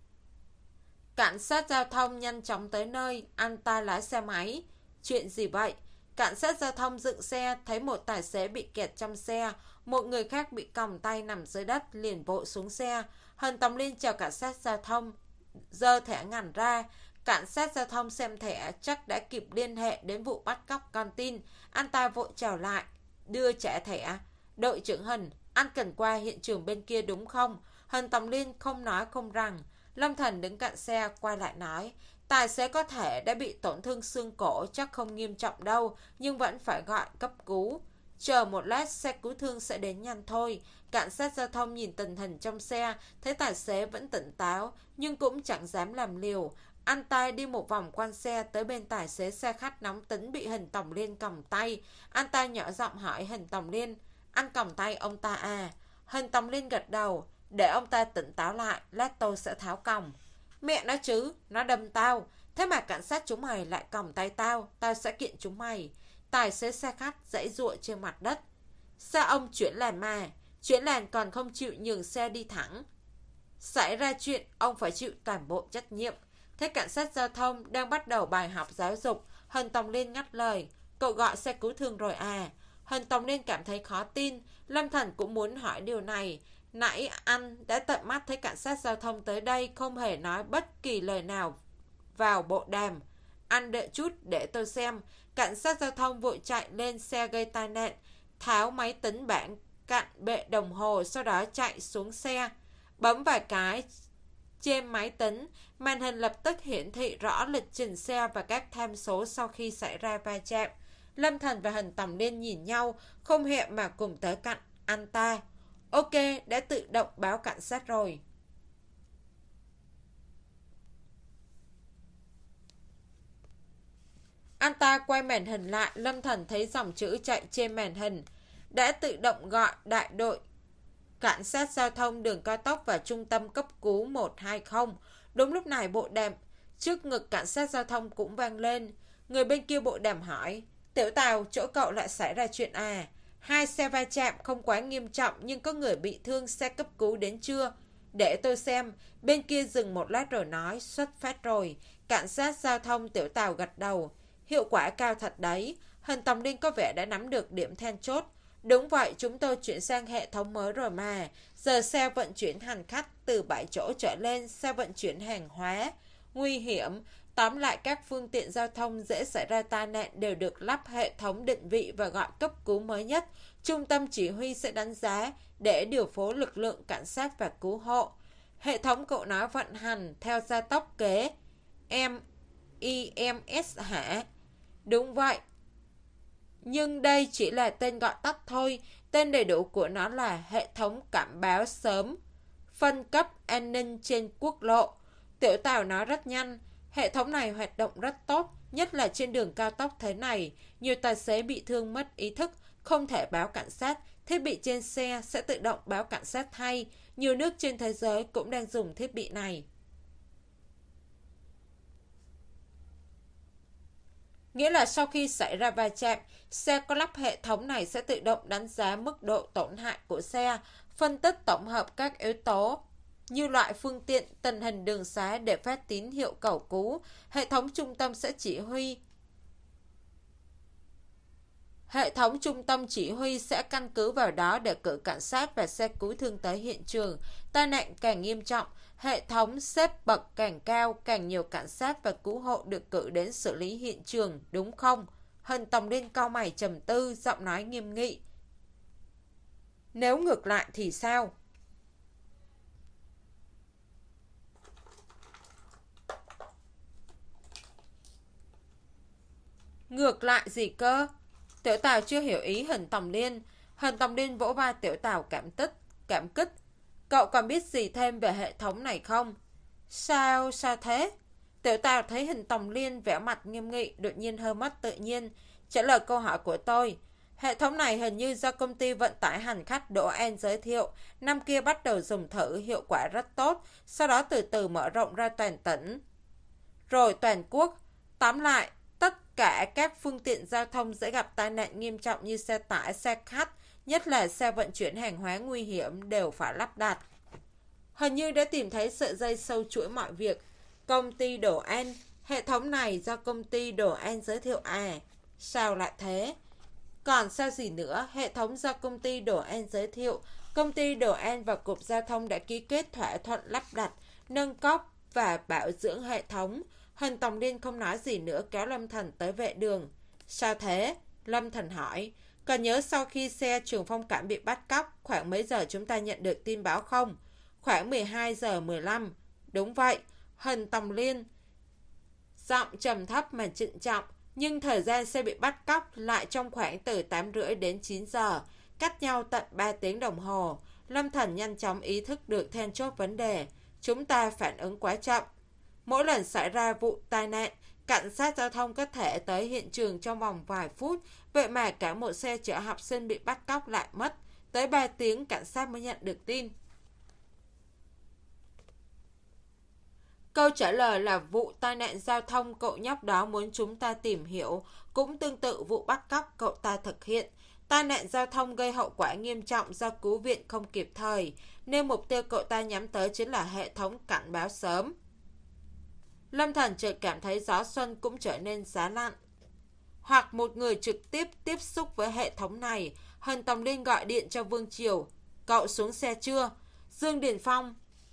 Cảnh sát giao thông nhanh chóng tới nơi, anh ta lái xe máy. Chuyện gì vậy? Cảnh sát giao thông dựng xe, thấy một tài xế bị kẹt trong xe, một người khác bị còng tay nằm dưới đất, liền vội xuống xe. Hình Tòng Liên chào cảnh sát giao thông, giơ thẻ ngành ra. Cảnh sát giao thông xem thẻ chắc đã kịp liên hệ đến vụ bắt cóc con tin. Anh ta vội chào lại, đưa trả thẻ. Đội trưởng Hình, anh cần qua hiện trường bên kia đúng không? Hình Tòng Liên không nói không rằng. Lâm Thành đứng cạnh xe quay lại nói, tài xế có thể đã bị tổn thương xương cổ, chắc không nghiêm trọng đâu, nhưng vẫn phải gọi cấp cứu. Chờ một lát xe cứu thương sẽ đến nhanh thôi. Cảnh sát giao thông nhìn tình hình trong xe, thấy tài xế vẫn tỉnh táo, nhưng cũng chẳng dám làm liều. Anh ta đi một vòng quanh xe tới bên tài xế xe khách nóng tính bị Hình Tòng Liên còng tay. Anh ta nhỏ giọng hỏi Hình Tòng Liên, anh còng tay ông ta à? Hình Tòng Liên gật đầu, để ông ta tỉnh táo lại, lát tôi sẽ tháo còng. Mẹ nó chứ, nó đâm tao, thế mà cảnh sát chúng mày lại còng tay tao, tao sẽ kiện chúng mày. Tài xế xe khách giãy giụa trên mặt đất. Sao ông chuyển làn mà, chuyển làn còn không chịu nhường xe đi thẳng? Xảy ra chuyện, ông phải chịu toàn bộ trách nhiệm. Thế cảnh sát giao thông đang bắt đầu bài học giáo dục. Hình Tòng Liên ngắt lời, cậu gọi xe cứu thương rồi à? Hình Tòng Liên cảm thấy khó tin. Lâm Thành cũng muốn hỏi điều này. Nãy anh đã tận mắt thấy cảnh sát giao thông tới đây, không hề nói bất kỳ lời nào vào bộ đàm. Anh đợi chút để tôi xem. Cảnh sát giao thông vội chạy lên xe gây tai nạn, tháo máy tính bảng cạnh bệ đồng hồ, sau đó chạy xuống xe, bấm vài cái trên máy tính. Màn hình lập tức hiển thị rõ lịch trình xe và các tham số sau khi xảy ra va chạm. Lâm Thành và Hình Tòng Liên nhìn nhau, không hẹn mà cùng tới cạnh anh ta. Ok, đã tự động báo cảnh sát rồi. Anh ta quay màn hình lại, Lâm Thành thấy dòng chữ chạy trên màn hình. Đã tự động gọi đại đội cảnh sát giao thông đường cao tốc và trung tâm cấp cứu một hai không. Đúng lúc này bộ đàm trước ngực cảnh sát giao thông cũng vang lên. Người bên kia bộ đàm hỏi, Tiểu Tào, chỗ cậu lại xảy ra chuyện à? Hai xe va chạm không quá nghiêm trọng nhưng có người bị thương, xe cấp cứu đến chưa? Để tôi xem. Bên kia dừng một lát rồi nói, xuất phát rồi. Cảnh sát giao thông Tiểu Tào gật đầu. Hiệu quả cao thật đấy. Hình Tòng Liên có vẻ đã nắm được điểm then chốt. Đúng vậy, chúng tôi chuyển sang hệ thống mới rồi mà. Giờ xe vận chuyển hành khách từ bảy chỗ trở lên, xe vận chuyển hàng hóa nguy hiểm. Tóm lại, các phương tiện giao thông dễ xảy ra tai nạn đều được lắp hệ thống định vị và gọi cấp cứu mới nhất. Trung tâm chỉ huy sẽ đánh giá để điều phối lực lượng cảnh sát và cứu hộ. Hệ thống cậu nói vận hành theo gia tốc kế em i em ét hả? Đúng vậy. Nhưng đây chỉ là tên gọi tắt thôi. Tên đầy đủ của nó là hệ thống cảm báo sớm phân cấp an ninh trên quốc lộ. Tiểu Tào nói rất nhanh. Hệ thống này hoạt động rất tốt, nhất là trên đường cao tốc thế này. Nhiều tài xế bị thương mất ý thức, không thể báo cảnh sát. Thiết bị trên xe sẽ tự động báo cảnh sát thay. Nhiều nước trên thế giới cũng đang dùng thiết bị này. Nghĩa là sau khi xảy ra va chạm, xe có lắp hệ thống này sẽ tự động đánh giá mức độ tổn hại của xe, phân tích tổng hợp các yếu tố như loại phương tiện, tình hình đường xá để phát tín hiệu cầu cứu. Hệ thống trung tâm sẽ chỉ huy Hệ thống trung tâm chỉ huy sẽ căn cứ vào đó để cử cảnh sát và xe cứu thương tới hiện trường. Tai nạn càng nghiêm trọng, hệ thống xếp bậc càng cao, càng nhiều cảnh sát và cứu hộ được cử đến xử lý hiện trường, đúng không? Hình Tòng Liên cau mày trầm tư, giọng nói nghiêm nghị. Nếu ngược lại thì sao? Ngược lại gì cơ? Tiểu Tào chưa hiểu ý Hình Tòng Liên. Hình Tòng Liên vỗ vai Tiểu Tào cảm tích, cảm kích. Cậu còn biết gì thêm về hệ thống này không? Sao, sao thế? Tiểu Tào thấy Hình Tòng Liên vẻ mặt nghiêm nghị, đột nhiên hơi mất tự nhiên. Trả lời câu hỏi của tôi, hệ thống này hình như do công ty vận tải hành khách Đỗ An giới thiệu. Năm kia bắt đầu dùng thử, hiệu quả rất tốt, sau đó từ từ mở rộng ra toàn tỉnh, rồi toàn quốc. Tóm lại, tất cả các phương tiện giao thông sẽ gặp tai nạn nghiêm trọng như xe tải, xe khách, nhất là xe vận chuyển hàng hóa nguy hiểm đều phải lắp đặt. Hình như đã tìm thấy sợi dây sâu chuỗi mọi việc. Công ty Đỗ An, hệ thống này do công ty Đỗ An giới thiệu à? Sao lại thế? Còn sao gì nữa, hệ thống do công ty Đỗ An giới thiệu. Công ty Đỗ An và Cục Giao thông đã ký kết thỏa thuận lắp đặt, nâng cấp và bảo dưỡng hệ thống. Huỳnh Tòng Liên không nói gì nữa, kéo Lâm Thần tới vệ đường. Sao thế? Lâm Thần hỏi. Còn nhớ sau khi xe Trường Phong Cảnh bị bắt cóc, khoảng mấy giờ chúng ta nhận được tin báo không? Khoảng mười hai giờ mười lăm. Đúng vậy. Huỳnh Tòng Liên giọng trầm thấp mà trịnh trọng. Nhưng thời gian xe bị bắt cóc lại trong khoảng từ tám rưỡi đến chín giờ, cách nhau tận ba tiếng đồng hồ. Lâm Thần nhanh chóng ý thức được then chốt vấn đề. Chúng ta phản ứng quá chậm. Mỗi lần xảy ra vụ tai nạn, cảnh sát giao thông có thể tới hiện trường trong vòng vài phút. Vậy mà cả một xe chở học sinh bị bắt cóc lại mất tới ba tiếng cảnh sát mới nhận được tin. Câu trả lời là vụ tai nạn giao thông cậu nhóc đó muốn chúng ta tìm hiểu, cũng tương tự vụ bắt cóc cậu ta thực hiện. Tai nạn giao thông gây hậu quả nghiêm trọng do cứu viện không kịp thời, nên mục tiêu cậu ta nhắm tới chính là hệ thống cảnh báo sớm. Lâm Thần chợt cảm thấy gió xuân cũng trở nên giá lạnh. Hoặc một người trực tiếp tiếp xúc với hệ thống này. Huỳnh Tòng Liên gọi điện cho Vương Triều. Cậu xuống xe chưa? Dương Điền Phong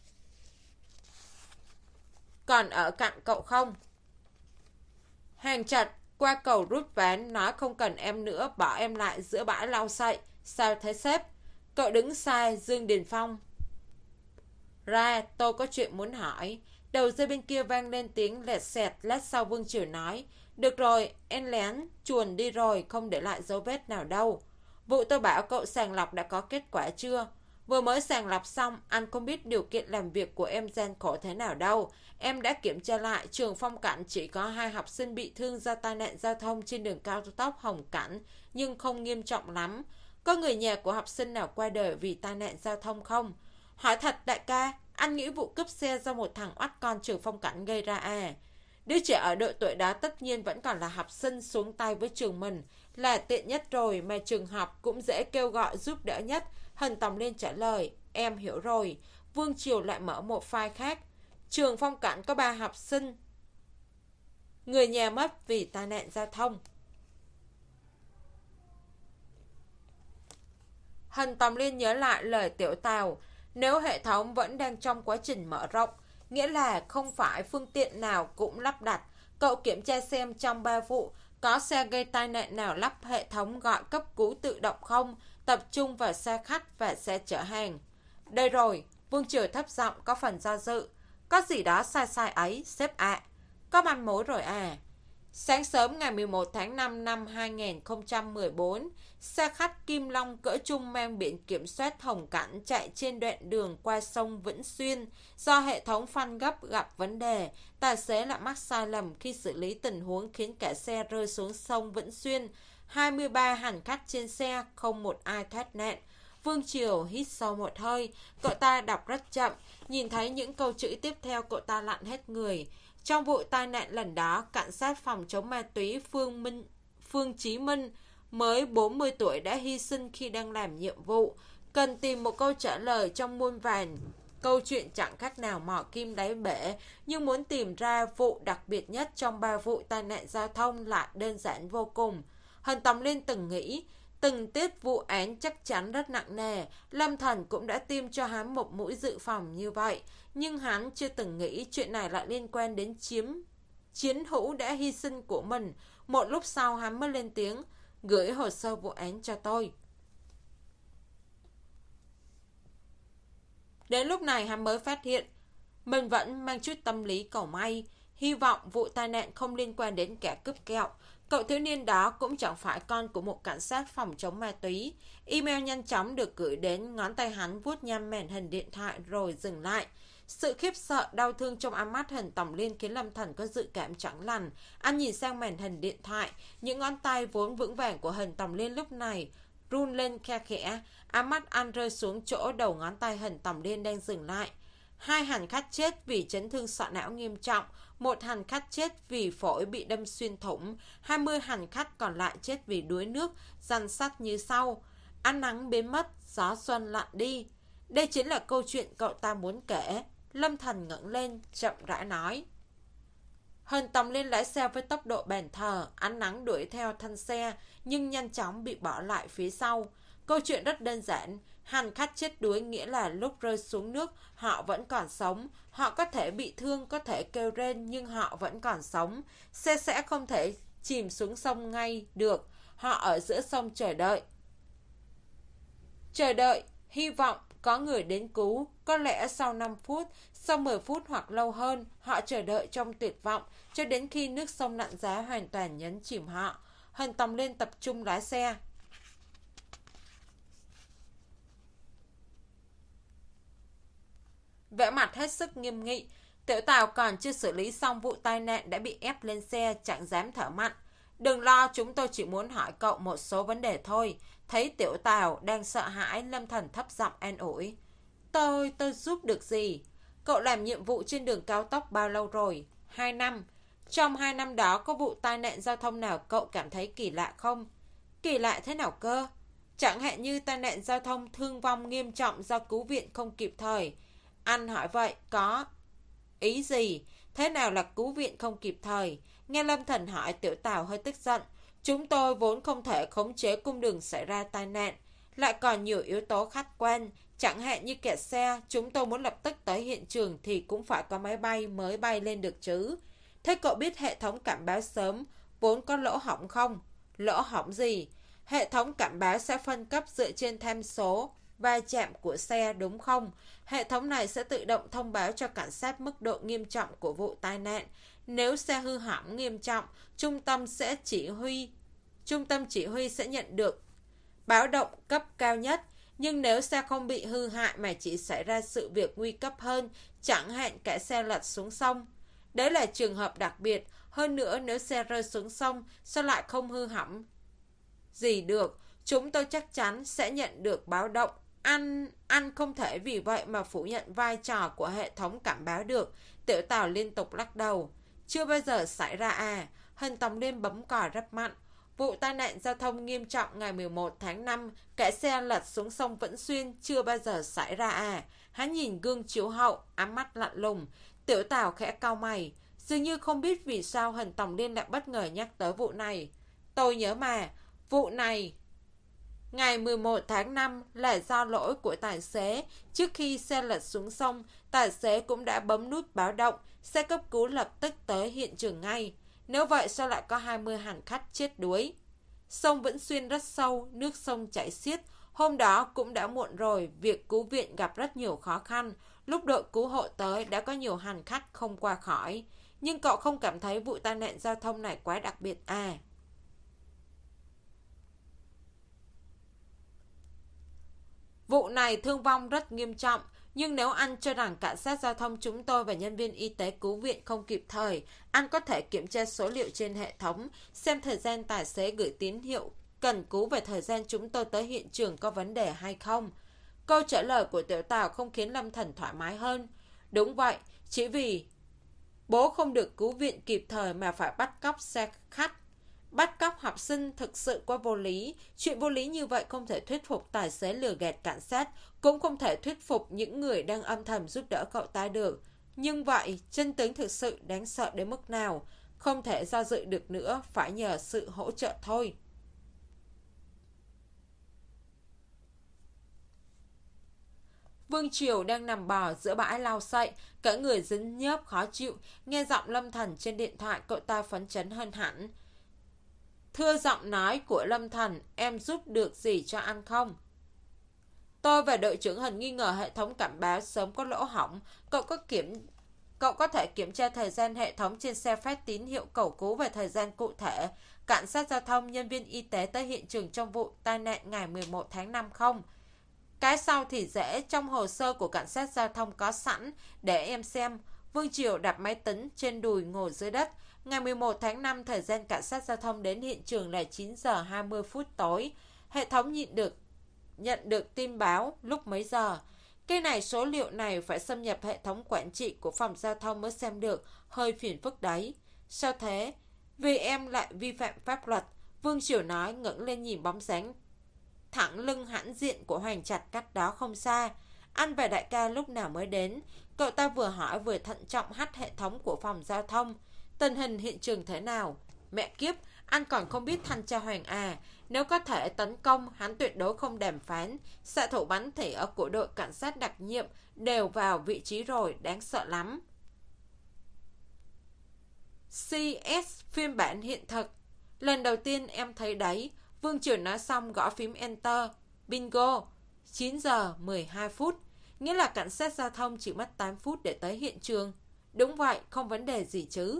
còn ở cạnh cậu không? Hàng Trạch qua cầu rút ván, nói không cần em nữa, bỏ em lại giữa bãi lau sậy. Sao thế sếp? Cậu đứng sai. Dương Điền Phong ra, tôi có chuyện muốn hỏi. Đầu dây bên kia vang lên tiếng lẹt xẹt. Lát sau Vương Triều nói, được rồi, em lén chuồn đi rồi, không để lại dấu vết nào đâu. Vụ tôi bảo cậu sàng lọc đã có kết quả chưa? Vừa mới sàng lọc xong, anh không biết điều kiện làm việc của em gian khổ thế nào đâu. Em đã kiểm tra lại, Trường Phong Cảnh chỉ có hai học sinh bị thương do tai nạn giao thông trên đường cao tốc Hồng Cảnh, nhưng không nghiêm trọng lắm. Có người nhà của học sinh nào qua đời vì tai nạn giao thông không? Hỏi thật đại ca, anh nghĩ vụ cướp xe do một thằng oắt con Trường Phong Cảnh gây ra à? Đứa trẻ ở độ tuổi đó tất nhiên vẫn còn là học sinh, xuống tay với trường mình là tiện nhất rồi, mà trường học cũng dễ kêu gọi giúp đỡ nhất. Huỳnh Tòng Liên trả lời, em hiểu rồi. Vương Triều lại mở một file khác. Trường Phong Cảnh có ba học sinh người nhà mất vì tai nạn giao thông. Huỳnh Tòng Liên nhớ lại lời Tiểu Tào. Nếu hệ thống vẫn đang trong quá trình mở rộng, nghĩa là không phải phương tiện nào cũng lắp đặt. Cậu kiểm tra xem trong ba vụ có xe gây tai nạn nào lắp hệ thống gọi cấp cứu tự động không, tập trung vào xe khách và xe chở hàng. Đây rồi, Vương Triều thấp giọng có phần do dự. Có gì đó sai sai ấy, sếp ạ. À. Có manh mối rồi à. Sáng sớm ngày mười một tháng năm năm hai nghìn không trăm mười bốn, xe khách Kim Long cỡ trung mang biển kiểm soát Hồng Cảnh chạy trên đoạn đường qua sông Vĩnh Xuyên. Do hệ thống phanh gấp gặp vấn đề, tài xế lại mắc sai lầm khi xử lý tình huống khiến cả xe rơi xuống sông Vĩnh Xuyên. hai mươi ba hành khách trên xe, không một ai thoát nạn. Vương Triều hít sâu một hơi, cậu ta đọc rất chậm, nhìn thấy những câu chữ tiếp theo cậu ta lặn hết người. Trong vụ tai nạn lần đó, cảnh sát phòng chống ma túy Phương Minh, Phương Chí Minh mới bốn mươi tuổi đã hy sinh khi đang làm nhiệm vụ. Cần tìm một câu trả lời trong muôn vàn câu chuyện chẳng khác nào mò kim đáy bể, nhưng muốn tìm ra vụ đặc biệt nhất trong ba vụ tai nạn giao thông lại đơn giản vô cùng. Huỳnh Tòng Liên từng nghĩ, từng tiết vụ án chắc chắn rất nặng nề. Lâm Thần cũng đã tiêm cho hắn một mũi dự phòng như vậy, nhưng hắn chưa từng nghĩ chuyện này lại liên quan đến chiếm chiến hữu đã hy sinh của mình. Một lúc sau hắn mới lên tiếng, gửi hồ sơ vụ án cho tôi. Đến lúc này hắn mới phát hiện mình vẫn mang chút tâm lý cầu may, hy vọng vụ tai nạn không liên quan đến kẻ cướp kẹo. Cậu thiếu niên đó cũng chẳng phải con của một cảnh sát phòng chống ma túy. Email nhanh chóng được gửi đến, ngón tay hắn vuốt nhăm màn hình điện thoại rồi dừng lại. Sự khiếp sợ, đau thương trong ánh mắt Hần Tòng Liên khiến Lâm Thần có dự cảm chẳng lành. Anh nhìn sang màn hình điện thoại, những ngón tay vốn vững vàng của Hần Tòng Liên lúc này run lên khe khẽ. Ánh mắt anh rơi xuống chỗ đầu ngón tay Hần Tòng Liên đang dừng lại. Hai hành khách chết vì chấn thương sọ não nghiêm trọng, một hành khách chết vì phổi bị đâm xuyên thủng, hai mươi hành khách còn lại chết vì đuối nước, danh sách như sau. Ánh nắng biến mất, gió xuân lặn đi. Đây chính là câu chuyện cậu ta muốn kể. Lâm Thần ngẩng lên, chậm rãi nói. Hần Tòng Liên lái xe với tốc độ bàn thờ, ánh nắng đuổi theo thân xe, nhưng nhanh chóng bị bỏ lại phía sau. Câu chuyện rất đơn giản, hành khách chết đuối nghĩa là lúc rơi xuống nước, họ vẫn còn sống. Họ có thể bị thương, có thể kêu rên, nhưng họ vẫn còn sống. Xe sẽ không thể chìm xuống sông ngay được. Họ ở giữa sông chờ đợi. Chờ đợi, hy vọng có người đến cứu. Có lẽ sau năm phút, sau mười phút hoặc lâu hơn, họ chờ đợi trong tuyệt vọng, cho đến khi nước sông lặn giá hoàn toàn nhấn chìm họ. Hần Tòng Liên tập trung lái xe. Vẻ mặt hết sức nghiêm nghị. Tiểu Tào còn chưa xử lý xong vụ tai nạn đã bị ép lên xe, chẳng dám thở mạnh. Đừng lo, chúng tôi chỉ muốn hỏi cậu một số vấn đề thôi. Thấy Tiểu Tào đang sợ hãi, Lâm Thần thấp giọng an ủi. Tôi, tôi giúp được gì? Cậu làm nhiệm vụ trên đường cao tốc bao lâu rồi? Hai năm. Trong hai năm đó có vụ tai nạn giao thông nào cậu cảm thấy kỳ lạ không? Kỳ lạ thế nào cơ? Chẳng hạn như tai nạn giao thông thương vong nghiêm trọng do cứu viện không kịp thời. Anh hỏi vậy có ý gì? Thế nào là cứu viện không kịp thời? Nghe Lâm Thần hỏi, Tiểu Tào hơi tức giận. Chúng tôi vốn không thể khống chế cung đường xảy ra tai nạn. Lại còn nhiều yếu tố khách quan. Chẳng hạn như kẹt xe, chúng tôi muốn lập tức tới hiện trường thì cũng phải có máy bay mới bay lên được chứ. Thế cậu biết hệ thống cảnh báo sớm vốn có lỗ hổng không? Lỗ hổng gì? Hệ thống cảnh báo sẽ phân cấp dựa trên tham số va chạm của xe đúng không? Hệ thống này sẽ tự động thông báo cho cảnh sát mức độ nghiêm trọng của vụ tai nạn. Nếu xe hư hỏng nghiêm trọng, trung tâm sẽ chỉ huy trung tâm chỉ huy sẽ nhận được báo động cấp cao nhất. Nhưng nếu xe không bị hư hại mà chỉ xảy ra sự việc nguy cấp hơn, chẳng hạn cả xe lật xuống sông, đấy là trường hợp đặc biệt. Hơn nữa, nếu xe rơi xuống sông, sao lại không hư hỏng gì được? Chúng tôi chắc chắn sẽ nhận được báo động. Anh, anh không thể vì vậy mà phủ nhận vai trò của hệ thống cảnh báo được. Tiểu Tào liên tục lắc đầu. Chưa bao giờ xảy ra à? Hân Tòng Liên bấm còi rất mạnh. Vụ tai nạn giao thông nghiêm trọng ngày mười một tháng năm, cả xe lật xuống sông Vĩnh Xuyên, chưa bao giờ xảy ra à? Hắn nhìn gương chiếu hậu, ánh mắt lạnh lùng. Tiểu Tào khẽ cau mày, dường như không biết vì sao Hân Tòng Liên lại bất ngờ nhắc tới vụ này. Tôi nhớ mà, vụ này ngày mười một tháng năm là do lỗi của tài xế. Trước khi xe lật xuống sông, tài xế cũng đã bấm nút báo động, xe cấp cứu lập tức tới hiện trường ngay. Nếu vậy sao lại có hai mươi hành khách chết đuối? Sông Vĩnh Xuyên rất sâu, nước sông chảy xiết. Hôm đó cũng đã muộn rồi, việc cứu viện gặp rất nhiều khó khăn. Lúc đội cứu hộ tới đã có nhiều hành khách không qua khỏi. Nhưng cậu không cảm thấy vụ tai nạn giao thông này quá đặc biệt à? Vụ này thương vong rất nghiêm trọng, nhưng nếu anh cho rằng cảnh sát giao thông chúng tôi và nhân viên y tế cứu viện không kịp thời, anh có thể kiểm tra số liệu trên hệ thống, xem thời gian tài xế gửi tín hiệu cần cứu về thời gian chúng tôi tới hiện trường có vấn đề hay không. Câu trả lời của Tiểu Tào không khiến Lâm Thần thoải mái hơn. Đúng vậy, chỉ vì bố không được cứu viện kịp thời mà phải bắt cóc xe khách. Bắt cóc học sinh thực sự quá vô lý. Chuyện vô lý như vậy không thể thuyết phục tài xế lừa gạt cảnh sát, cũng không thể thuyết phục những người đang âm thầm giúp đỡ cậu ta được. Nhưng vậy, chân tướng thực sự đáng sợ đến mức nào? Không thể do dự được nữa, phải nhờ sự hỗ trợ thôi. Vương Triều đang nằm bò giữa bãi lau sậy, cả người dính nhớp khó chịu. Nghe giọng Lâm Thần trên điện thoại, cậu ta phấn chấn hơn hẳn. Thưa giọng nói của Lâm Thần, em giúp được gì cho anh không? Tôi và đội trưởng Hình nghi ngờ hệ thống cảnh báo sớm có lỗ hổng. Cậu có kiểm Cậu có thể kiểm tra thời gian hệ thống trên xe phát tín hiệu cầu cứu về thời gian cụ thể. Cảnh sát giao thông, nhân viên y tế tới hiện trường trong vụ tai nạn ngày mười một tháng năm không? Cái sau thì dễ, trong hồ sơ của cảnh sát giao thông có sẵn, để em xem. Vương Triều đặt máy tính trên đùi ngồi dưới đất. Ngày mười một tháng năm, thời gian cảnh sát giao thông đến hiện trường là chín giờ hai mươi phút tối. Hệ thống nhận được, nhận được tin báo lúc mấy giờ. Cái này số liệu này phải xâm nhập hệ thống quản trị của phòng giao thông mới xem được, hơi phiền phức đấy. Sao thế? Vì em lại vi phạm pháp luật. Vương Triều nói, ngẩng lên nhìn bóng dáng thẳng lưng hãnh diện của Hoàng Trạch cách đó không xa. Anh và đại ca lúc nào mới đến? Cậu ta vừa hỏi vừa thận trọng hắt hệ thống của phòng giao thông. Tình hình hiện trường thế nào? Mẹ kiếp, anh còn không biết thanh tra Hoàng à. Nếu có thể tấn công, hắn tuyệt đối không đàm phán. Xạ thủ bắn tỉa ở của đội cảnh sát đặc nhiệm đều vào vị trí rồi, đáng sợ lắm. xê ét phiên bản hiện thực. Lần đầu tiên em thấy đấy. Vương Triều nói xong gõ phím Enter. Bingo, chín giờ mười hai phút. Nghĩa là cảnh sát giao thông chỉ mất tám phút để tới hiện trường. Đúng vậy, không vấn đề gì chứ.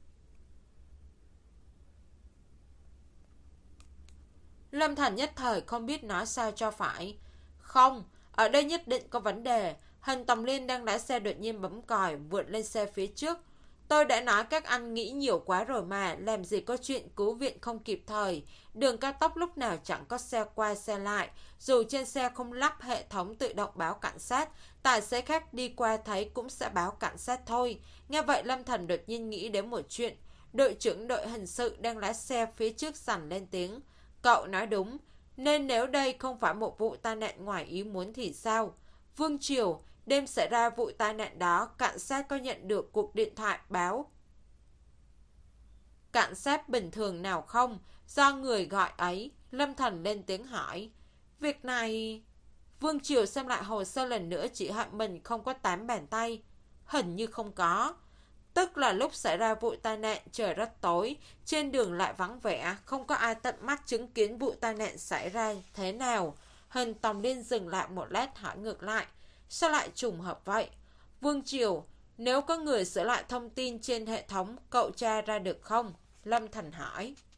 Lâm Thành nhất thời không biết nói sao cho phải. Không, ở đây nhất định có vấn đề. Hình Tòng Liên đang lái xe đột nhiên bấm còi, vượt lên xe phía trước. Tôi đã nói các anh nghĩ nhiều quá rồi mà, làm gì có chuyện cứu viện không kịp thời. Đường cao tốc lúc nào chẳng có xe qua xe lại, dù trên xe không lắp hệ thống tự động báo cảnh sát, tài xế khác đi qua thấy cũng sẽ báo cảnh sát thôi. Nghe vậy Lâm Thần đột nhiên nghĩ đến một chuyện. Đội trưởng đội hình sự đang lái xe phía trước dằn lên tiếng. Cậu nói đúng, nên nếu đây không phải một vụ tai nạn ngoài ý muốn thì sao? Vương Triều, đêm xảy ra vụ tai nạn đó, cảnh sát có nhận được cuộc điện thoại báo cảnh sát bình thường nào không? Do người gọi ấy. Lâm Thần lên tiếng hỏi. Việc này... Vương Triều xem lại hồ sơ lần nữa, chỉ hận mình không có tám bàn tay. Hình như không có. Tức là lúc xảy ra vụ tai nạn trời rất tối, trên đường lại vắng vẻ, không có ai tận mắt chứng kiến vụ tai nạn xảy ra thế nào. Hình Tòng Liên dừng lại một lát hỏi ngược lại. Sao lại trùng hợp vậy? Vương Triều, nếu có người sửa lại thông tin trên hệ thống, cậu tra ra được không? Lâm Thành hỏi.